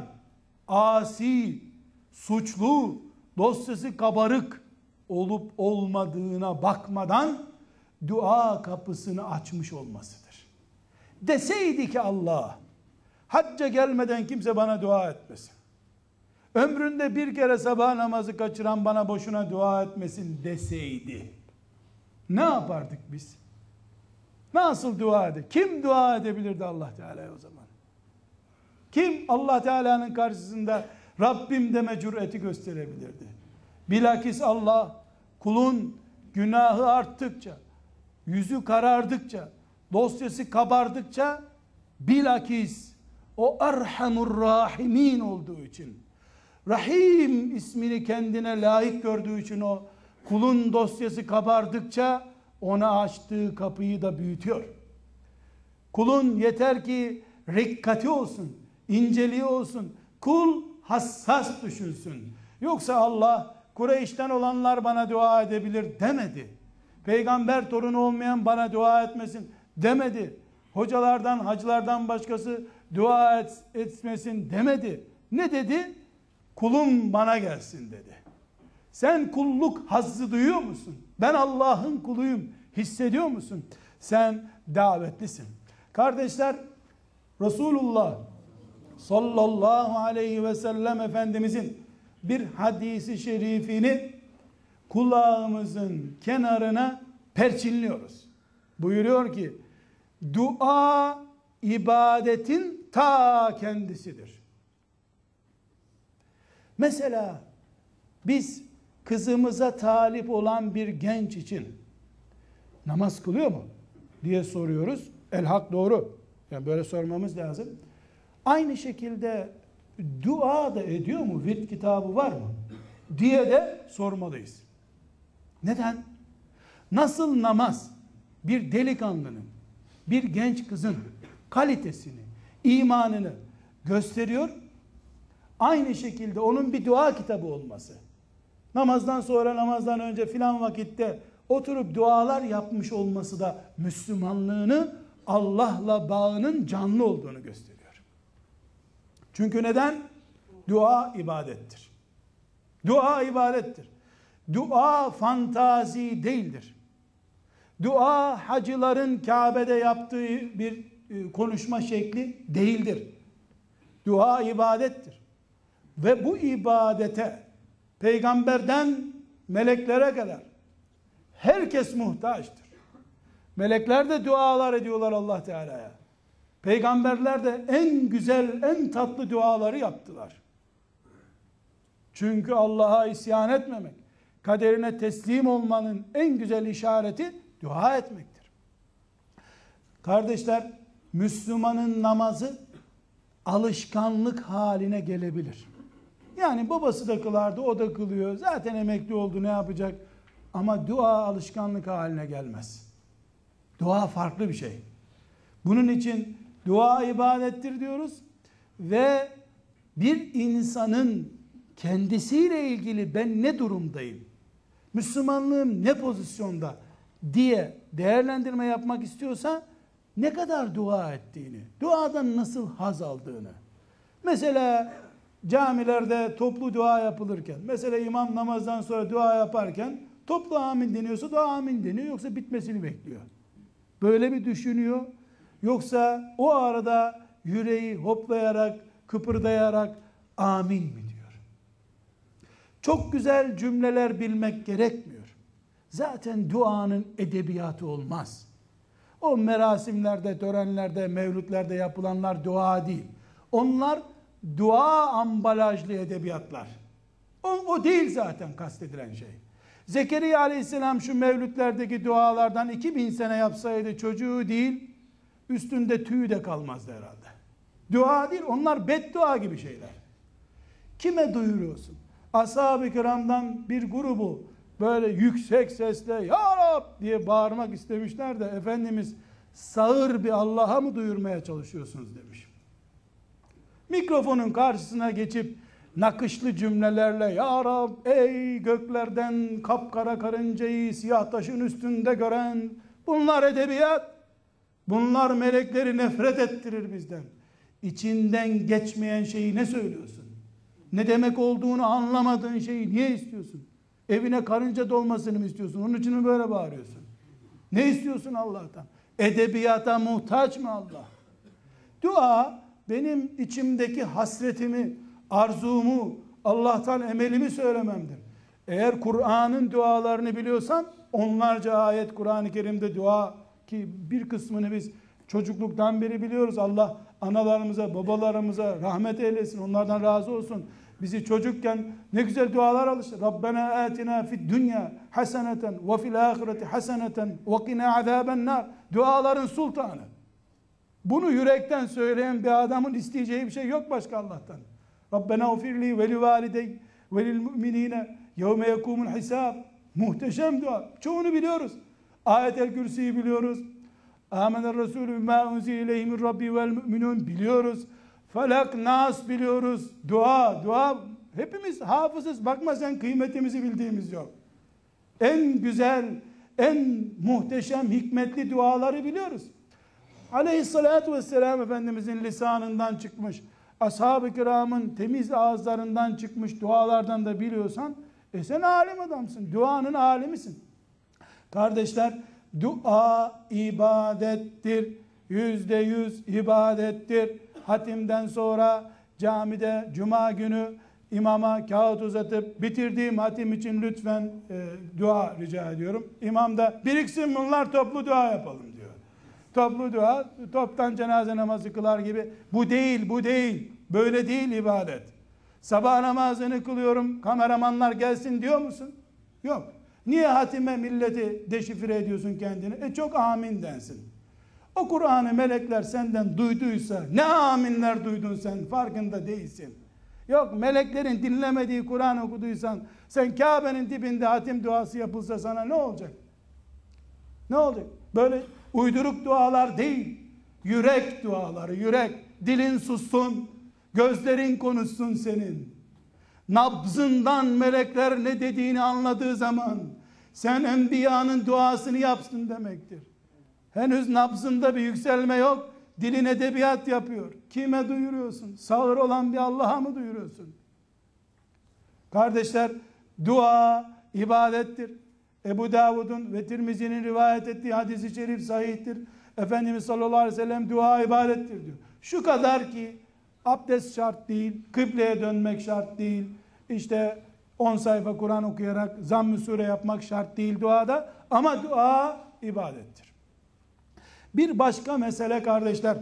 asi, suçlu, dosyası kabarık olup olmadığına bakmadan dua kapısını açmış olmasıdır. Deseydi ki Allah, hacca gelmeden kimse bana dua etmesin. Ömründe bir kere sabah namazı kaçıran bana boşuna dua etmesin deseydi, ne yapardık biz? Nasıl dua eder? Kim dua edebilirdi Allah Teala'ya o zaman? Kim Allah Teala'nın karşısında Rabbim deme cüreti gösterebilirdi? Bilakis Allah kulun günahı arttıkça, yüzü karardıkça, dosyası kabardıkça bilakis o Erhamur Rahimin olduğu için, Rahim ismini kendine layık gördüğü için o kulun dosyası kabardıkça ona açtığı kapıyı da büyütüyor. Kulun yeter ki rikkati olsun, inceliği olsun, kul hassas düşünsün. Yoksa Allah Kureyş'ten olanlar bana dua edebilir demedi. Peygamber torunu olmayan bana dua etmesin demedi. Hocalardan, hacılardan başkası dua et, etmesin demedi. Ne dedi? Kulum bana gelsin dedi. Sen kulluk hazzı duyuyor musun? Ben Allah'ın kuluyum hissediyor musun? Sen davetlisin. Kardeşler, Resulullah sallallahu aleyhi ve sellem Efendimizin bir hadisi şerifini kulağımızın kenarına perçinliyoruz. Buyuruyor ki, dua ibadetin ta kendisidir. Mesela biz kızımıza talip olan bir genç için namaz kılıyor mu diye soruyoruz. El hak doğru. Yani böyle sormamız lazım. Aynı şekilde dua da ediyor mu? Virt kitabı var mı? Diye de sormalıyız. Neden? Nasıl namaz bir delikanlının, bir genç kızın kalitesini, imanını gösteriyor, aynı şekilde onun bir dua kitabı olması, namazdan sonra, namazdan önce filan vakitte oturup dualar yapmış olması da Müslümanlığını, Allah'la bağının canlı olduğunu gösteriyor. Çünkü neden? Dua ibadettir. Dua ibadettir. Dua fantazi değildir. Dua hacıların Kabe'de yaptığı bir konuşma şekli değildir. Dua ibadettir. Ve bu ibadete peygamberden meleklere kadar herkes muhtaçtır. Melekler de dualar ediyorlar Allah Teala'ya. Peygamberler de en güzel, en tatlı duaları yaptılar. Çünkü Allah'a isyan etmemek, kaderine teslim olmanın en güzel işareti dua etmektir. Kardeşler, Müslümanın namazı alışkanlık haline gelebilir. Yani babası da kılardı, o da kılıyor. Zaten emekli oldu, ne yapacak? Ama dua alışkanlık haline gelmez. Dua farklı bir şey. Bunun için dua ibadettir diyoruz ve bir insanın kendisiyle ilgili ben ne durumdayım, Müslümanlığım ne pozisyonda diye değerlendirme yapmak istiyorsa ne kadar dua ettiğini, duadan nasıl haz aldığını. Mesela camilerde toplu dua yapılırken, mesela imam namazdan sonra dua yaparken toplu amin deniyorsa dua amin deniyor, yoksa bitmesini bekliyor. Böyle bir düşünüyor. Yoksa o arada yüreği hoplayarak, kıpırdayarak amin mi diyor? Çok güzel cümleler bilmek gerekmiyor. Zaten duanın edebiyatı olmaz. O merasimlerde, törenlerde, mevlütlerde yapılanlar dua değil. Onlar dua ambalajlı edebiyatlar. O, o değil zaten kastedilen şey. Zekeriya aleyhisselam şu mevlütlerdeki dualardan iki bin sene yapsaydı çocuğu değil, üstünde tüy de kalmazdı herhalde. Dua değil, onlar beddua gibi şeyler. Kime duyuruyorsun? Ashab-ı kiramdan bir grubu böyle yüksek sesle ya Rab diye bağırmak istemişler de Efendimiz sağır bir Allah'a mı duyurmaya çalışıyorsunuz demiş. Mikrofonun karşısına geçip nakışlı cümlelerle ya Rab ey göklerden kapkara karıncayı siyah taşın üstünde gören, bunlar edebiyat, bunlar melekleri nefret ettirir bizden. İçinden geçmeyen şeyi ne söylüyorsun? Ne demek olduğunu anlamadığın şeyi niye istiyorsun? Evine karınca dolmasını mı istiyorsun? Onun için mi böyle bağırıyorsun? Ne istiyorsun Allah'tan? Edebiyata muhtaç mı Allah? Dua benim içimdeki hasretimi, arzumu, Allah'tan emelimi söylememdir. Eğer Kur'an'ın dualarını biliyorsan onlarca ayet Kur'an-ı Kerim'de dua, ki bir kısmını biz çocukluktan beri biliyoruz. Allah analarımıza, babalarımıza rahmet eylesin, onlardan razı olsun. Bizi çocukken ne güzel dualar alıştı. Rabbena atina fid dünya haseneten ve fil ahireti haseneten ve qina azaben nar. Duaların sultanı. Bunu yürekten söyleyen bir adamın isteyeceği bir şey yok başka Allah'tan. Rabbena ufirli ve li validey ve lil mu'minine yevme yekumul hisab. Muhteşem dua. Çoğunu biliyoruz. Ayet-el Kürsi'yi biliyoruz. Âmener Resulü bimâ unzile ileyhi min Rabbi vel mü'minun biliyoruz. Felak, Nas biliyoruz. Dua, dua. Hepimiz hafızız. Bakma sen, kıymetimizi bildiğimiz yok. En güzel, en muhteşem, hikmetli duaları biliyoruz. Aleyhissalatu vesselam Efendimizin lisanından çıkmış, ashab-ı kiramın temiz ağızlarından çıkmış dualardan da biliyorsan, e sen alim adamsın. Duanın alimisin. Kardeşler, dua ibadettir. Yüzde yüz ibadettir. Hatimden sonra camide cuma günü imama kağıt uzatıp bitirdiğim hatim için lütfen e, dua rica ediyorum. İmam da biriksin bunlar, toplu dua yapalım diyor. Toplu dua, toptan cenaze namazı kılar gibi. Bu değil, bu değil. Böyle değil ibadet. Sabah namazını kılıyorum, kameramanlar gelsin diyor musun? Yok. Niye hatime milleti deşifre ediyorsun kendini? E çok amin densin. O Kur'an'ı melekler senden duyduysa, ne aminler duydun sen, farkında değilsin. Yok, meleklerin dinlemediği Kur'an okuduysan, sen Kabe'nin dibinde hatim duası yapılsa sana ne olacak? Ne olacak? Böyle uyduruk dualar değil, yürek duaları, yürek. Dilin sussun, gözlerin konuşsun senin. Nabzından melekler ne dediğini anladığı zaman, sen enbiyanın duasını yapsın demektir. Henüz nabzında bir yükselme yok. Dilin edebiyat yapıyor. Kime duyuruyorsun? Sağır olan bir Allah'a mı duyuruyorsun? Kardeşler, dua ibadettir. Ebu Davud'un ve Tirmizi'nin rivayet ettiği hadis-i şerif sahihtir. Efendimiz sallallahu aleyhi ve sellem dua ibadettir diyor. Şu kadar ki abdest şart değil, kıbleye dönmek şart değil, işte on sayfa Kur'an okuyarak zamm-ı sure yapmak şart değil duada, ama dua ibadettir. Bir başka mesele kardeşler,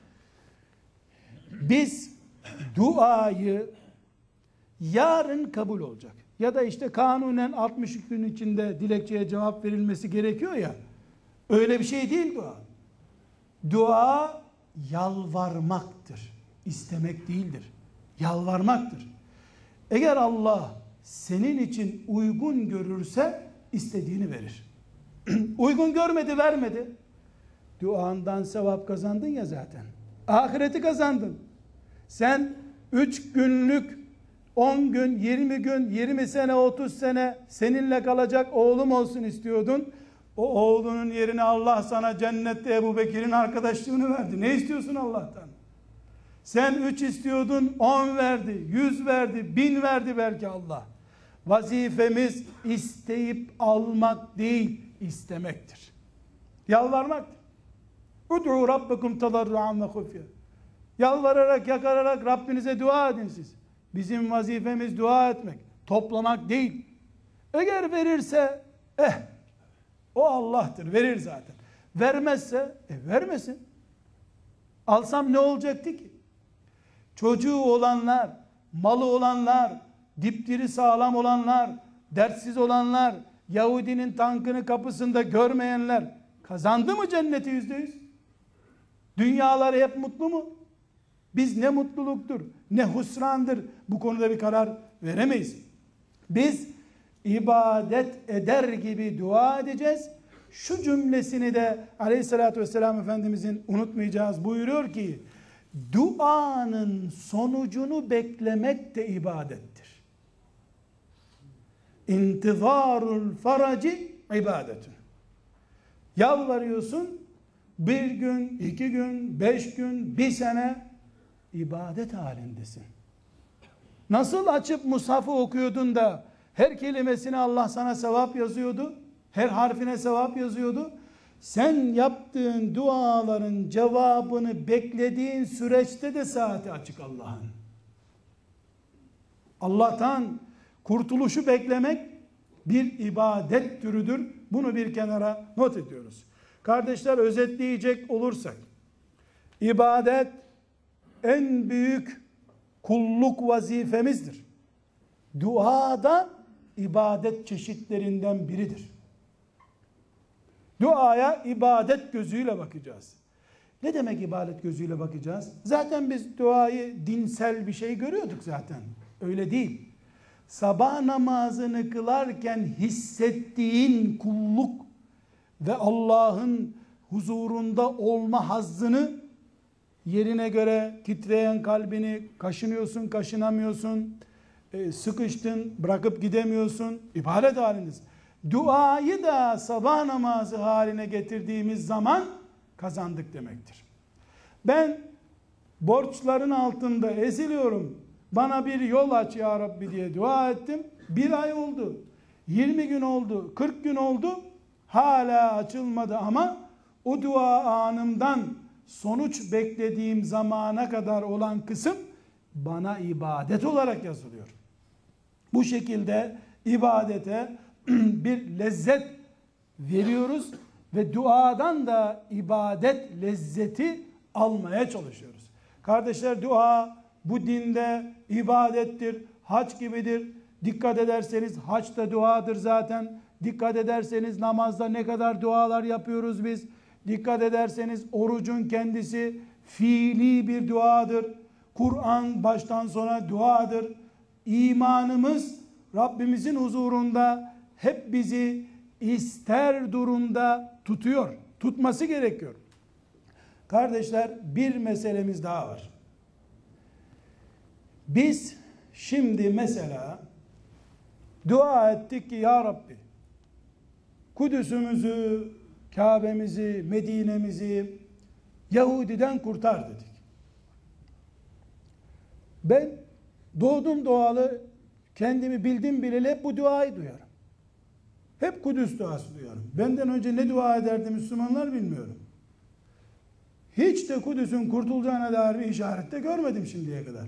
biz duayı yarın kabul olacak ya da işte kanunen altmış gün içinde dilekçeye cevap verilmesi gerekiyor ya, öyle bir şey değil dua. Dua yalvarmaktır, istemek değildir, yalvarmaktır. Eğer Allah senin için uygun görürse istediğini verir. Uygun görmedi, vermedi. Duandan sevap kazandın ya zaten. Ahireti kazandın. Sen üç günlük, on gün, yirmi gün, yirmi sene, otuz sene seninle kalacak oğlum olsun istiyordun. O oğlunun yerine Allah sana cennette Ebu Bekir'in arkadaşlığını verdi. Ne istiyorsun Allah'tan? Sen üç istiyordun, on verdi, yüz verdi, bin verdi belki Allah. Vazifemiz isteyip almak değil, istemektir. Yalvarmaktır. Ud'u rabbekum tadarruan ve hufya. Yalvararak, yakararak Rabbinize dua edin siz. Bizim vazifemiz dua etmek, toplamak değil. Eğer verirse, eh, o Allah'tır, verir zaten. Vermezse, e vermesin. Alsam ne olacaktı ki? Çocuğu olanlar, malı olanlar, dipdiri sağlam olanlar, dertsiz olanlar, Yahudinin tankını kapısında görmeyenler kazandı mı cenneti yüzde yüz? Dünyaları hep mutlu mu? Biz ne mutluluktur, ne husrandır, bu konuda bir karar veremeyiz. Biz ibadet eder gibi dua edeceğiz. Şu cümlesini de aleyhissalatü vesselam Efendimizin unutmayacağız. Buyuruyor ki, duanın sonucunu beklemek de ibadettir. İntizarul faraci ibadetun. Yalvarıyorsun, bir gün, iki gün, beş gün, bir sene ibadet halindesin. Nasıl açıp mushafı okuyordun da her kelimesine Allah sana sevap yazıyordu, her harfine sevap yazıyordu. Sen yaptığın duaların cevabını beklediğin süreçte de saati açık Allah'ın. Allah'tan kurtuluşu beklemek bir ibadet türüdür. Bunu bir kenara not ediyoruz. Kardeşler, özetleyecek olursak, ibadet en büyük kulluk vazifemizdir. Dua da ibadet çeşitlerinden biridir. Duaya ibadet gözüyle bakacağız. Ne demek ibadet gözüyle bakacağız? Zaten biz duayı dinsel bir şey görüyorduk zaten. Öyle değil. Sabah namazını kılarken hissettiğin kulluk ve Allah'ın huzurunda olma hazzını, yerine göre titreyen kalbini, kaşınıyorsun, kaşınamıyorsun, sıkıştın, bırakıp gidemiyorsun, ibadet halindesin. Duayı da sabah namazı haline getirdiğimiz zaman kazandık demektir. Ben borçların altında eziliyorum, bana bir yol aç ya Rabbi diye dua ettim. Bir ay oldu, yirmi gün oldu, kırk gün oldu, hala açılmadı ama o dua anımdan sonuç beklediğim zamana kadar olan kısım bana ibadet olarak yazılıyor. Bu şekilde ibadete bir lezzet veriyoruz ve duadan da ibadet lezzeti almaya çalışıyoruz. Kardeşler, dua bu dinde ibadettir, hac gibidir. Dikkat ederseniz hac da duadır zaten. Dikkat ederseniz namazda ne kadar dualar yapıyoruz biz. Dikkat ederseniz orucun kendisi fiili bir duadır. Kur'an baştan sona duadır. İmanımız Rabbimizin huzurunda hep bizi ister durumda tutuyor. Tutması gerekiyor. Kardeşler, bir meselemiz daha var. Biz şimdi mesela dua ettik ki ya Rabbi, Kudüs'ümüzü, Kabe'mizi, Medine'mizi Yahudiden kurtar dedik. Ben doğdum doğalı, kendimi bildim bileli hep bu duayı duyarım. Hep Kudüs duası duyarım. Benden önce ne dua ederdi Müslümanlar bilmiyorum. Hiç de Kudüs'ün kurtulacağına dair bir işaret de görmedim şimdiye kadar.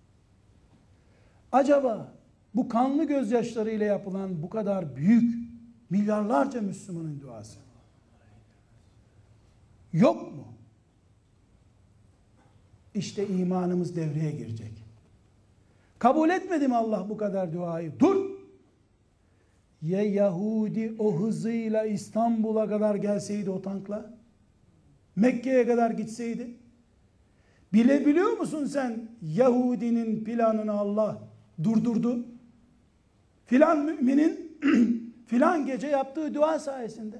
Acaba bu kanlı gözyaşlarıyla yapılan bu kadar büyük, milyarlarca Müslümanın duası yok mu? İşte imanımız devreye girecek. Kabul etmedi mi Allah bu kadar duayı? Dur! Ya Yahudi o hızıyla İstanbul'a kadar gelseydi o tankla? Mekke'ye kadar gitseydi? Bilebiliyor musun sen Yahudinin planını Allah durdurdu? Filan müminin filan gece yaptığı dua sayesinde.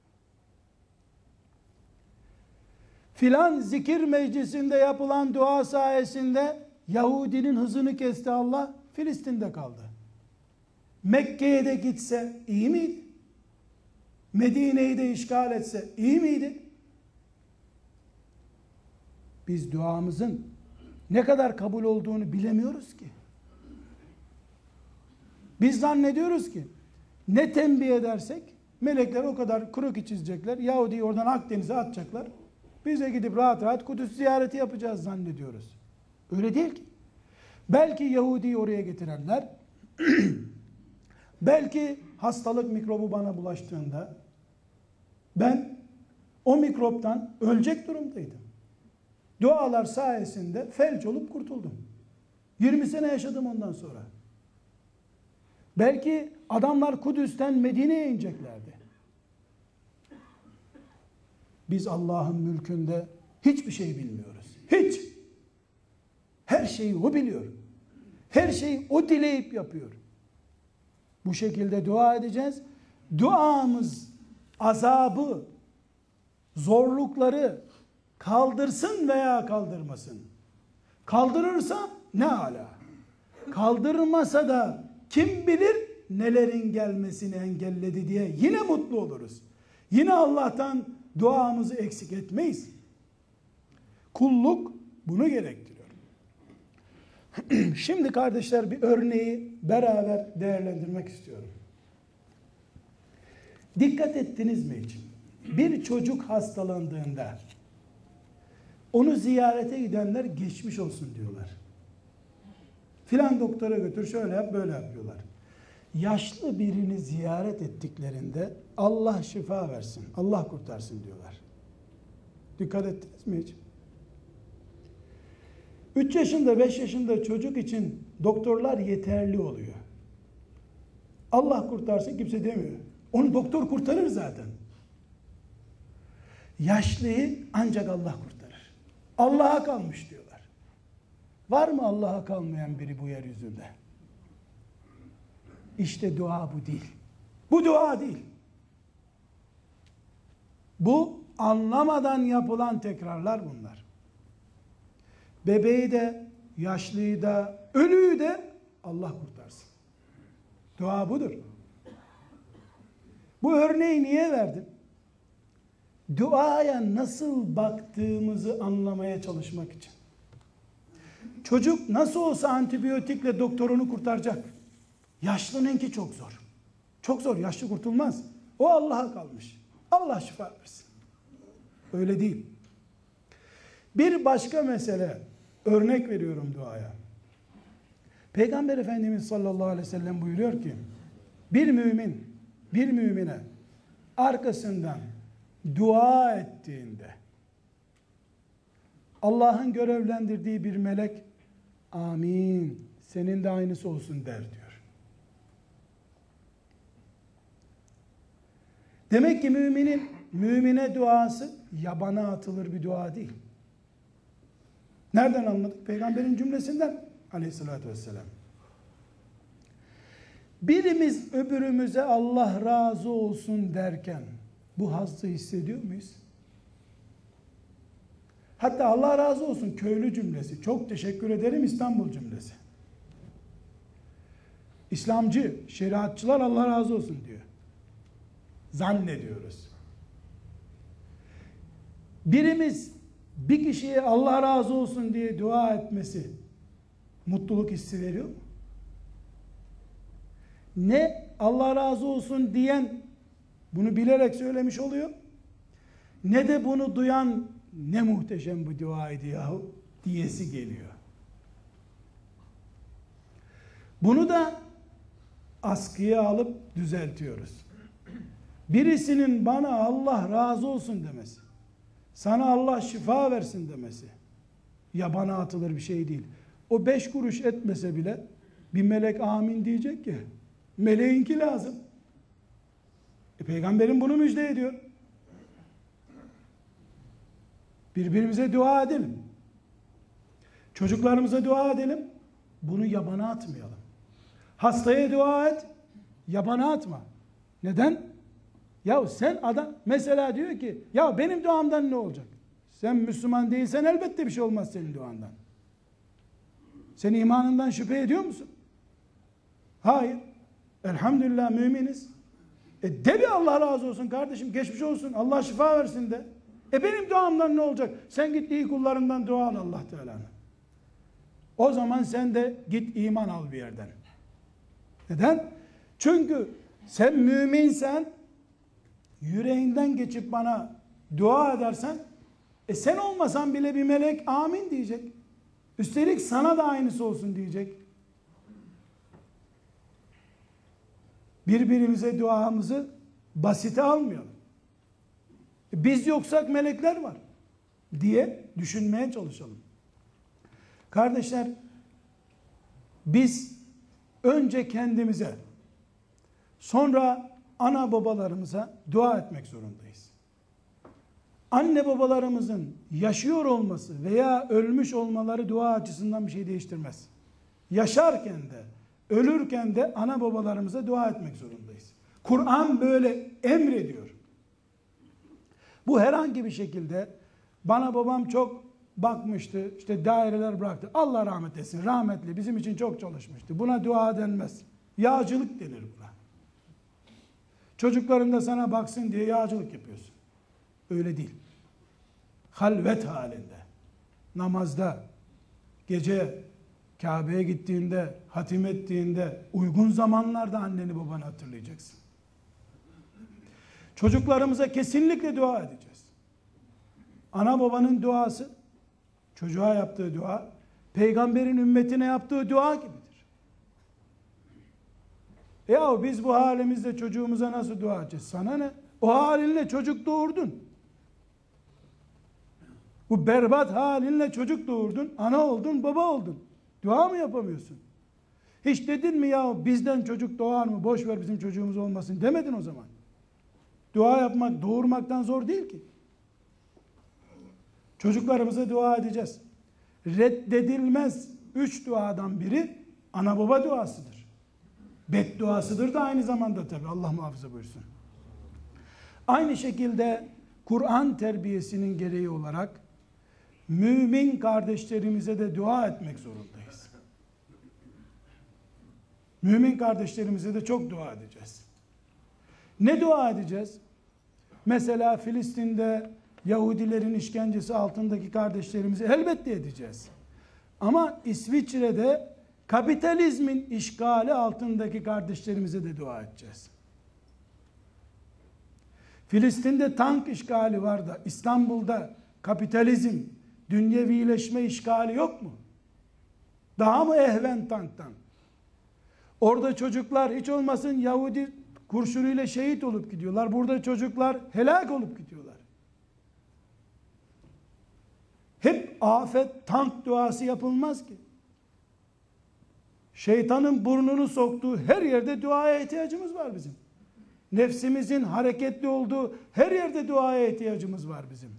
Filan zikir meclisinde yapılan dua sayesinde Yahudinin hızını kesti Allah, Filistin'de kaldı. Mekke'ye de gitse iyi miydi? Medine'yi de işgal etse iyi miydi? Biz duamızın ne kadar kabul olduğunu bilemiyoruz ki. Biz zannediyoruz ki ne tembih edersek melekler o kadar kroki çizecekler. Yahudi'yi oradan Akdeniz'e atacaklar. Biz de gidip rahat rahat Kudüs ziyareti yapacağız zannediyoruz. Öyle değil ki. Belki Yahudi'yi oraya getirenler, belki hastalık mikrobu bana bulaştığında ben o mikroptan ölecek durumdaydım. Dualar sayesinde felç olup kurtuldum. yirmi sene yaşadım ondan sonra. Belki adamlar Kudüs'ten Medine'ye ineceklerdi. Biz Allah'ın mülkünde hiçbir şey bilmiyoruz. Hiç. Her şeyi o biliyor. Her şeyi o dileyip yapıyor. Bu şekilde dua edeceğiz. Duamız azabı, zorlukları kaldırsın veya kaldırmasın. Kaldırırsa ne ala. Kaldırmasa da kim bilir nelerin gelmesini engelledi diye yine mutlu oluruz. Yine Allah'tan duamızı eksik etmeyiz. Kulluk bunu gerektiriyor. Şimdi kardeşler bir örneği beraber değerlendirmek istiyorum. Dikkat ettiniz mi hiç? Bir çocuk hastalandığında onu ziyarete gidenler geçmiş olsun diyorlar. Filan doktora götür, şöyle yap, böyle yapıyorlar. Yaşlı birini ziyaret ettiklerinde Allah şifa versin, Allah kurtarsın diyorlar. Dikkat ettiniz mi hiç? üç yaşında, beş yaşında çocuk için doktorlar yeterli oluyor. Allah kurtarsın kimse demiyor. Onu doktor kurtarır zaten. Yaşlıyı ancak Allah kurtarır. Allah'a kalmış diyorlar. Var mı Allah'a kalmayan biri bu yeryüzünde? İşte dua bu değil. Bu dua değil. Bu anlamadan yapılan tekrarlar bunlar. Bebeği de, yaşlıyı da, ölüyü de Allah kurtarsın. Dua budur. Bu örneği niye verdim? Duaya nasıl baktığımızı anlamaya çalışmak için. Çocuk nasıl olsa antibiyotikle doktorunu kurtaracak. Yaşlınınki çok zor. Çok zor, yaşlı kurtulmaz. O Allah'a kalmış. Allah şifa versin. Öyle değil. Bir başka mesele, örnek veriyorum duaya. Peygamber Efendimiz sallallahu aleyhi ve sellem buyuruyor ki, bir mümin, bir mümine arkasından dua ettiğinde, Allah'ın görevlendirdiği bir melek, amin, senin de aynısı olsun der diyor. Demek ki müminin, mümine duası yabana atılır bir dua değil. Nereden anladık? Peygamberin cümlesinden aleyhissalatü vesselam. Birimiz öbürümüze Allah razı olsun derken bu hazzı hissediyor muyuz? Hatta Allah razı olsun köylü cümlesi, çok teşekkür ederim İstanbul cümlesi. İslamcı, şeriatçılar Allah razı olsun diyor. Zannediyoruz. Birimiz bir kişiye Allah razı olsun diye dua etmesi mutluluk hissi veriyor mu? Ne Allah razı olsun diyen bunu bilerek söylemiş oluyor, ne de bunu duyan ne muhteşem bu duaydı yahu diyesi geliyor. Bunu da askıya alıp düzeltiyoruz. Birisinin bana Allah razı olsun demesi, sana Allah şifa versin demesi yabana atılır bir şey değil. O beş kuruş etmese bile bir melek amin diyecek ki, meleğinki lazım. E, Peygamberin bunu müjde ediyor. Birbirimize dua edelim. Çocuklarımıza dua edelim. Bunu yabana atmayalım. Hastaya dua et, yabana atma. Neden? Ya sen adam mesela diyor ki, ya benim duamdan ne olacak? Sen Müslüman değilsen elbette bir şey olmaz senin duandan. Sen imanından şüphe ediyor musun? Hayır. Elhamdülillah müminiz. E de bir Allah razı olsun kardeşim, geçmiş olsun, Allah şifa versin de. E benim duamdan ne olacak? Sen git iyi kullarından dua al Allah Teala'nın. O zaman sen de git iman al bir yerden. Neden? Çünkü sen müminsen, yüreğinden geçip bana dua edersen, e sen olmasan bile bir melek amin diyecek. Üstelik sana da aynısı olsun diyecek. Birbirimize duamızı basite almayalım. Biz yoksak melekler var diye düşünmeye çalışalım. Kardeşler, biz önce kendimize, sonra ana babalarımıza dua etmek zorundayız. Anne babalarımızın yaşıyor olması veya ölmüş olmaları dua açısından bir şey değiştirmez. Yaşarken de, ölürken de ana babalarımıza dua etmek zorundayız. Kur'an böyle emrediyor. Bu herhangi bir şekilde bana babam çok bakmıştı, işte daireler bıraktı. Allah rahmet etsin, rahmetli, bizim için çok çalışmıştı. Buna dua denmez. Yağcılık denir buna. Çocukların da sana baksın diye yağcılık yapıyorsun. Öyle değil. Halvet halinde, namazda, gece Kabe'ye gittiğinde, hatim ettiğinde, uygun zamanlarda anneni babanı hatırlayacaksın. Çocuklarımıza kesinlikle dua edeceğiz. Ana babanın duası, çocuğa yaptığı dua, peygamberin ümmetine yaptığı dua gibidir. Ya biz bu halimizde çocuğumuza nasıl dua edeceğiz? Sana ne? O halinle çocuk doğurdun. Bu berbat halinle çocuk doğurdun, ana oldun, baba oldun. Dua mı yapamıyorsun? Hiç dedin mi ya bizden çocuk doğar mı? Boş ver bizim çocuğumuz olmasın demedin o zaman. Dua yapmak doğurmaktan zor değil ki. Çocuklarımıza dua edeceğiz. Reddedilmez üç duadan biri ana baba duasıdır. Bedduasıdır da aynı zamanda tabi, Allah muhafaza buyursun. Aynı şekilde Kur'an terbiyesinin gereği olarak mümin kardeşlerimize de dua etmek zorundayız. Mümin kardeşlerimize de çok dua edeceğiz. Ne dua edeceğiz? Mesela Filistin'de Yahudilerin işkencesi altındaki kardeşlerimizi elbette edeceğiz. Ama İsviçre'de kapitalizmin işgali altındaki kardeşlerimize de dua edeceğiz. Filistin'de tank işgali var da İstanbul'da kapitalizm, dünyevileşme işgali yok mu? Daha mı ehven tanktan? Orada çocuklar hiç olmasın Yahudi kurşunuyla şehit olup gidiyorlar. Burada çocuklar helak olup gidiyorlar. Hep afet, tank duası yapılmaz ki. Şeytanın burnunu soktuğu her yerde duaya ihtiyacımız var bizim. Nefsimizin hareketli olduğu her yerde duaya ihtiyacımız var bizim.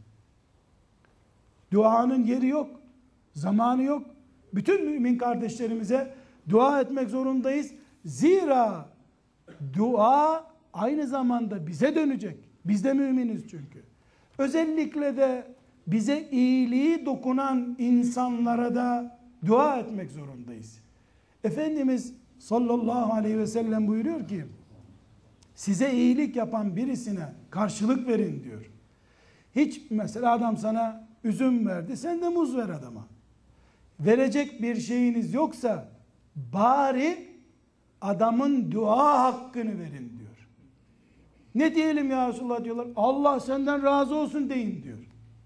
Duanın yeri yok, zamanı yok. Bütün mümin kardeşlerimize dua etmek zorundayız. Zira dua aynı zamanda bize dönecek. Biz de müminiz çünkü. Özellikle de bize iyiliği dokunan insanlara da dua etmek zorundayız. Efendimiz sallallahu aleyhi ve sellem buyuruyor ki, size iyilik yapan birisine karşılık verin diyor. Hiç mesela adam sana üzüm verdi, sen de muz ver adama. Verecek bir şeyiniz yoksa bari adamın dua hakkını verin diyor. Ne diyelim ya Resulullah diyorlar. Allah senden razı olsun deyin diyor.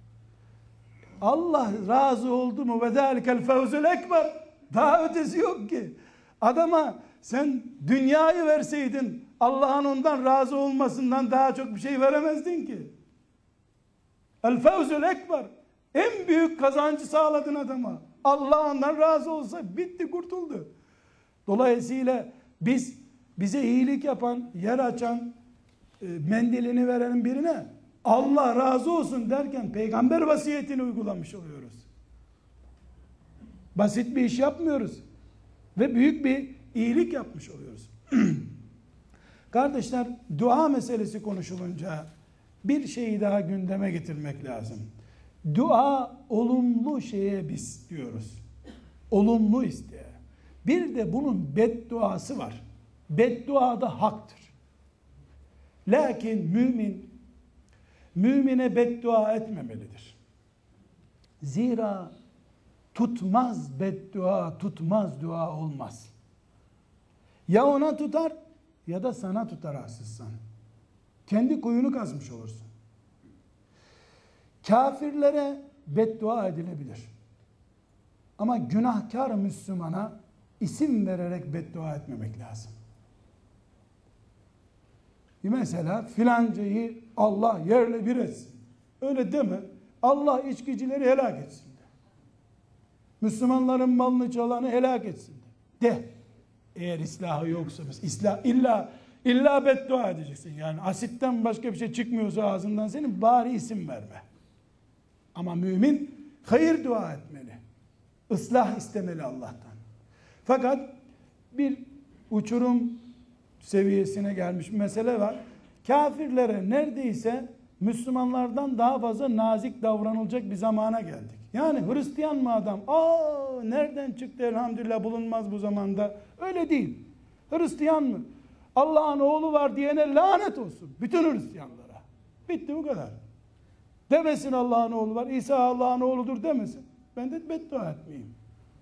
Allah razı oldu mu ve zâlikel fevzul ekber. Daha ötesi yok ki. Adama sen dünyayı verseydin Allah'ın ondan razı olmasından daha çok bir şey veremezdin ki. El fevzul ekber. En büyük kazancı sağladın adama. Allah ondan razı olsa bitti, kurtuldu. Dolayısıyla biz bize iyilik yapan, yer açan, e, mendilini veren birine Allah razı olsun derken peygamber vasiyetini uygulamış oluyoruz. Basit bir iş yapmıyoruz. Ve büyük bir iyilik yapmış oluyoruz. Kardeşler, dua meselesi konuşulunca bir şeyi daha gündeme getirmek lazım. Dua olumlu şeye biz diyoruz. Olumlu isteğe. Bir de bunun bedduası var. Beddua da haktır. Lakin mümin mümine beddua etmemelidir. Zira tutmaz beddua, tutmaz dua olmaz. Ya ona tutar ya da sana tutar haksızsan. Kendi kuyunu kazmış olursun. Kafirlere beddua edilebilir. Ama günahkar Müslümana isim vererek beddua etmemek lazım. Mesela filancayı Allah yerle bir etsin. Öyle deme. Allah içkicileri helak etsin de. Müslümanların malını çalanı helak etsin de. De. Eğer islahı yoksa, islah, illa illa beddua edeceksin. Yani asitten başka bir şey çıkmıyorsa ağzından senin, bari isim verme. Ama mümin hayır dua etmeli. Islah istemeli Allah'tan. Fakat bir uçurum seviyesine gelmiş bir mesele var. Kafirlere neredeyse Müslümanlardan daha fazla nazik davranılacak bir zamana geldik. Yani Hristiyan mı adam? Aa, nereden çıktı elhamdülillah, bulunmaz bu zamanda. Öyle değil. Hristiyan mı? Allah'ın oğlu var diyene lanet olsun. Bütün Hristiyanlara. Bitti, bu kadar. Demesin Allah'ın oğlu var. İsa Allah'ın oğludur demesin. Ben de beddua etmeyeyim.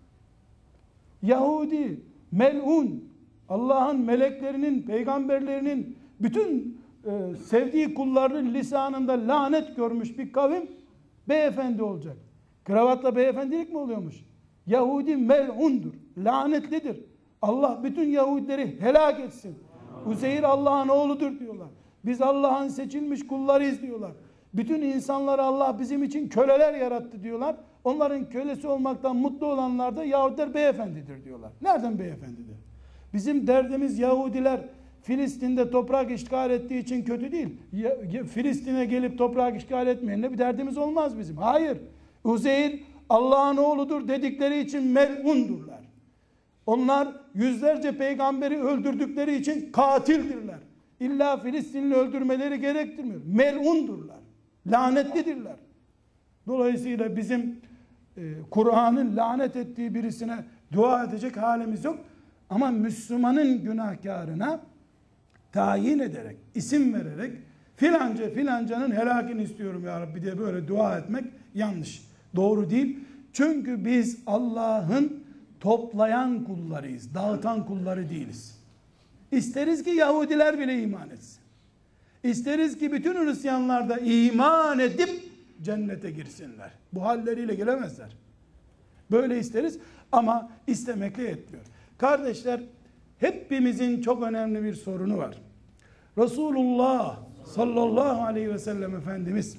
Yahudi, melun, Allah'ın meleklerinin, peygamberlerinin bütün e, sevdiği kullarının lisanında lanet görmüş bir kavim beyefendi olacak. Kravatla beyefendilik mi oluyormuş? Yahudi melundur, lanetlidir. Allah bütün Yahudileri helak etsin. Uzeyr Allah'ın oğludur diyorlar. Biz Allah'ın seçilmiş kullarıyız diyorlar. Bütün insanları Allah bizim için köleler yarattı diyorlar. Onların kölesi olmaktan mutlu olanlar da Yahudiler beyefendidir diyorlar. Nereden beyefendidir? Bizim derdimiz Yahudiler Filistin'de toprak işgal ettiği için kötü değil. Filistin'e gelip toprak işgal etmeyenle bir derdimiz olmaz bizim. Hayır. Uzeyr Allah'ın oğludur dedikleri için melundurlar. Onlar yüzlerce peygamberi öldürdükleri için katildirler. İlla Filistinli öldürmeleri gerektirmiyor. Melundurlar. Lanetlidirler. Dolayısıyla bizim e, Kur'an'ın lanet ettiği birisine dua edecek halimiz yok. Ama Müslümanın günahkarına tayin ederek, isim vererek filanca filancanın helakini istiyorum ya Rabbi diye böyle dua etmek yanlış. Doğru değil. Çünkü biz Allah'ın toplayan kullarıyız. Dağıtan kulları değiliz. İsteriz ki Yahudiler bile iman etsin. İsteriz ki bütün Hristiyanlar da iman edip cennete girsinler. Bu halleriyle gelemezler. Böyle isteriz ama istemekle yetmiyor. Kardeşler, hepimizin çok önemli bir sorunu var. Resulullah sallallahu aleyhi ve sellem Efendimiz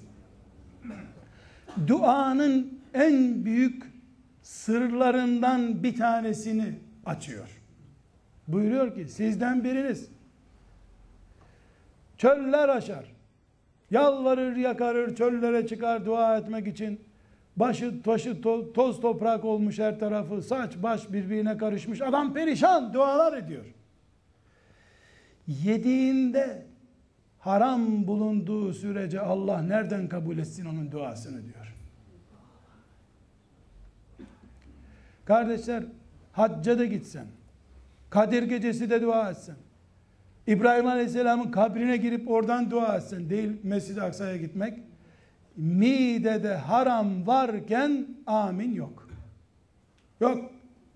duanın en büyük sırlarından bir tanesini açıyor. Buyuruyor ki sizden biriniz çöller aşar, yalvarır yakarır, çöllere çıkar dua etmek için, başı taşı to, toz toprak olmuş, her tarafı saç baş birbirine karışmış, adam perişan dualar ediyor. Yediğinde haram bulunduğu sürece Allah nereden kabul etsin onun duasını diyor. Kardeşler, hacca da gitsen, Kadir gecesi de dua etsen, İbrahim Aleyhisselam'ın kabrine girip oradan dua etsen, değil Mescid-i Aksa'ya gitmek, midede haram varken amin yok. Yok.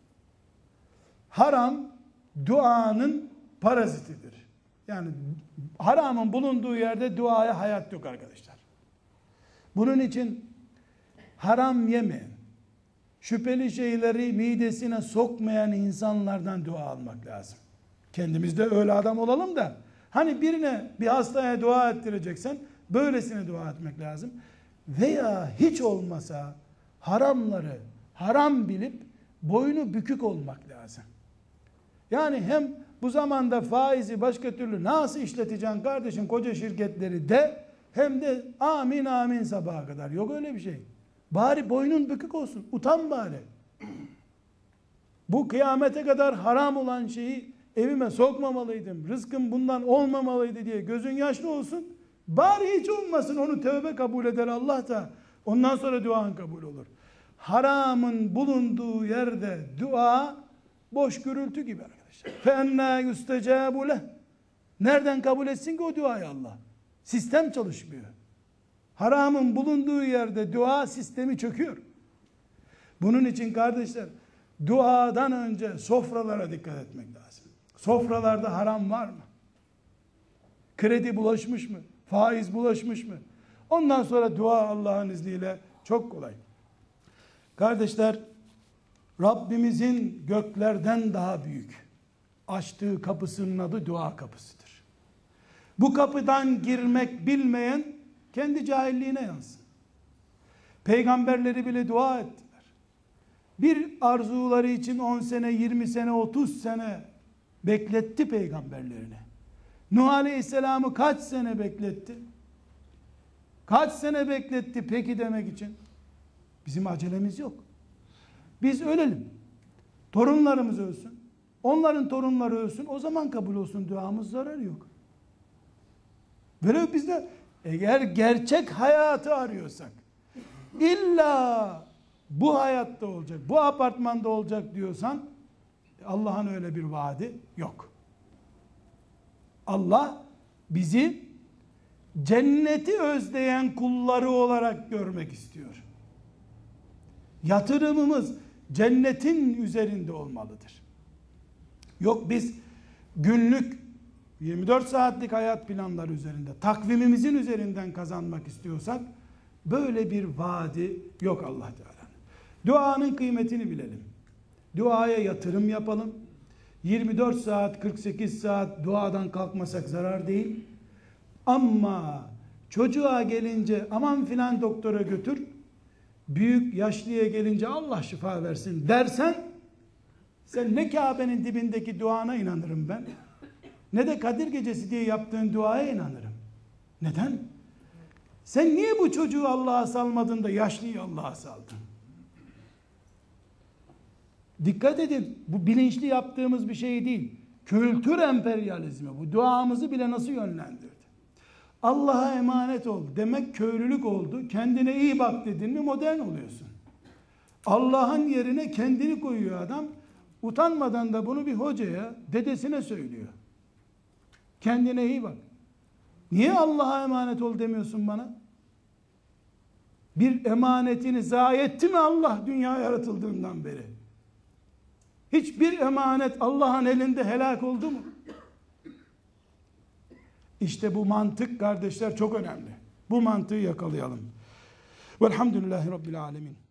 Haram duanın parazitidir. Yani haramın bulunduğu yerde duaya hayat yok arkadaşlar. Bunun için haram yemeyen, şüpheli şeyleri midesine sokmayan insanlardan dua almak lazım. Kendimiz de öyle adam olalım da, hani birine, bir hastaya dua ettireceksen böylesine dua etmek lazım. Veya hiç olmasa haramları haram bilip boynu bükük olmak lazım. Yani hem bu zamanda faizi başka türlü nasıl işleteceksin kardeşim koca şirketleri de, hem de amin amin sabaha kadar. Yok öyle bir şey. Bari boynun bükük olsun. Utan bari. Bu kıyamete kadar haram olan şeyi evime sokmamalıydım, rızkım bundan olmamalıydı diye gözün yaşlı olsun. Bari hiç olmasın, onu tövbe kabul eder Allah da. Ondan sonra duan kabul olur. Haramın bulunduğu yerde dua boş gürültü gibi arkadaşlar. فَاَنَّا يُسْتَجَابُ لَهِ Nereden kabul etsin ki o duayı Allah? Sistem çalışmıyor. Haramın bulunduğu yerde dua sistemi çöküyor. Bunun için kardeşler, duadan önce sofralara dikkat etmek lazım. Sofralarda haram var mı? Kredi bulaşmış mı? Faiz bulaşmış mı? Ondan sonra dua Allah'ın izniyle çok kolay. Kardeşler, Rabbimizin göklerden daha büyük açtığı kapısının adı dua kapısıdır. Bu kapıdan girmek bilmeyen kendi cahilliğine yansın. Peygamberleri bile dua ettiler. Bir arzuları için on sene, yirmi sene, otuz sene bekletti peygamberlerini. Nuh Aleyhisselam'ı kaç sene bekletti? Kaç sene bekletti peki demek için? Bizim acelemiz yok. Biz ölelim. Torunlarımız ölsün. Onların torunları ölsün. O zaman kabul olsun duamız, zararı yok. Böyle bizde eğer gerçek hayatı arıyorsak, illa bu hayatta olacak, bu apartmanda olacak diyorsan, Allah'ın öyle bir vaadi yok. Allah bizi cenneti özleyen kulları olarak görmek istiyor. Yatırımımız cennetin üzerinde olmalıdır. Yok biz günlük yirmi dört saatlik hayat planları üzerinde, takvimimizin üzerinden kazanmak istiyorsak, böyle bir vaadi yok Allah Teala'nın. Duanın kıymetini bilelim. Duaya yatırım yapalım. yirmi dört saat, kırk sekiz saat duadan kalkmasak zarar değil. Ama çocuğa gelince aman filan doktora götür, büyük yaşlıya gelince Allah şifa versin dersen, sen ne Kabe'nin dibindeki duana inanırım ben, ne de Kadir Gecesi diye yaptığın duaya inanırım. Neden? Sen niye bu çocuğu Allah'a salmadın da yaşlıyı Allah'a saldın? Dikkat edin, bu bilinçli yaptığımız bir şey değil. Kültür emperyalizmi, bu duamızı bile nasıl yönlendirdi? Allah'a emanet ol demek köylülük oldu. Kendine iyi bak dedin mi modern oluyorsun. Allah'ın yerine kendini koyuyor adam. Utanmadan da bunu bir hocaya, dedesine söylüyor. Kendine iyi bak. Niye Allah'a emanet ol demiyorsun bana? Bir emanetini zayi etti mi Allah dünya yaratıldığından beri? Hiçbir emanet Allah'ın elinde helak oldu mu? İşte bu mantık kardeşler çok önemli. Bu mantığı yakalayalım. Velhamdülillahi Rabbil Alemin.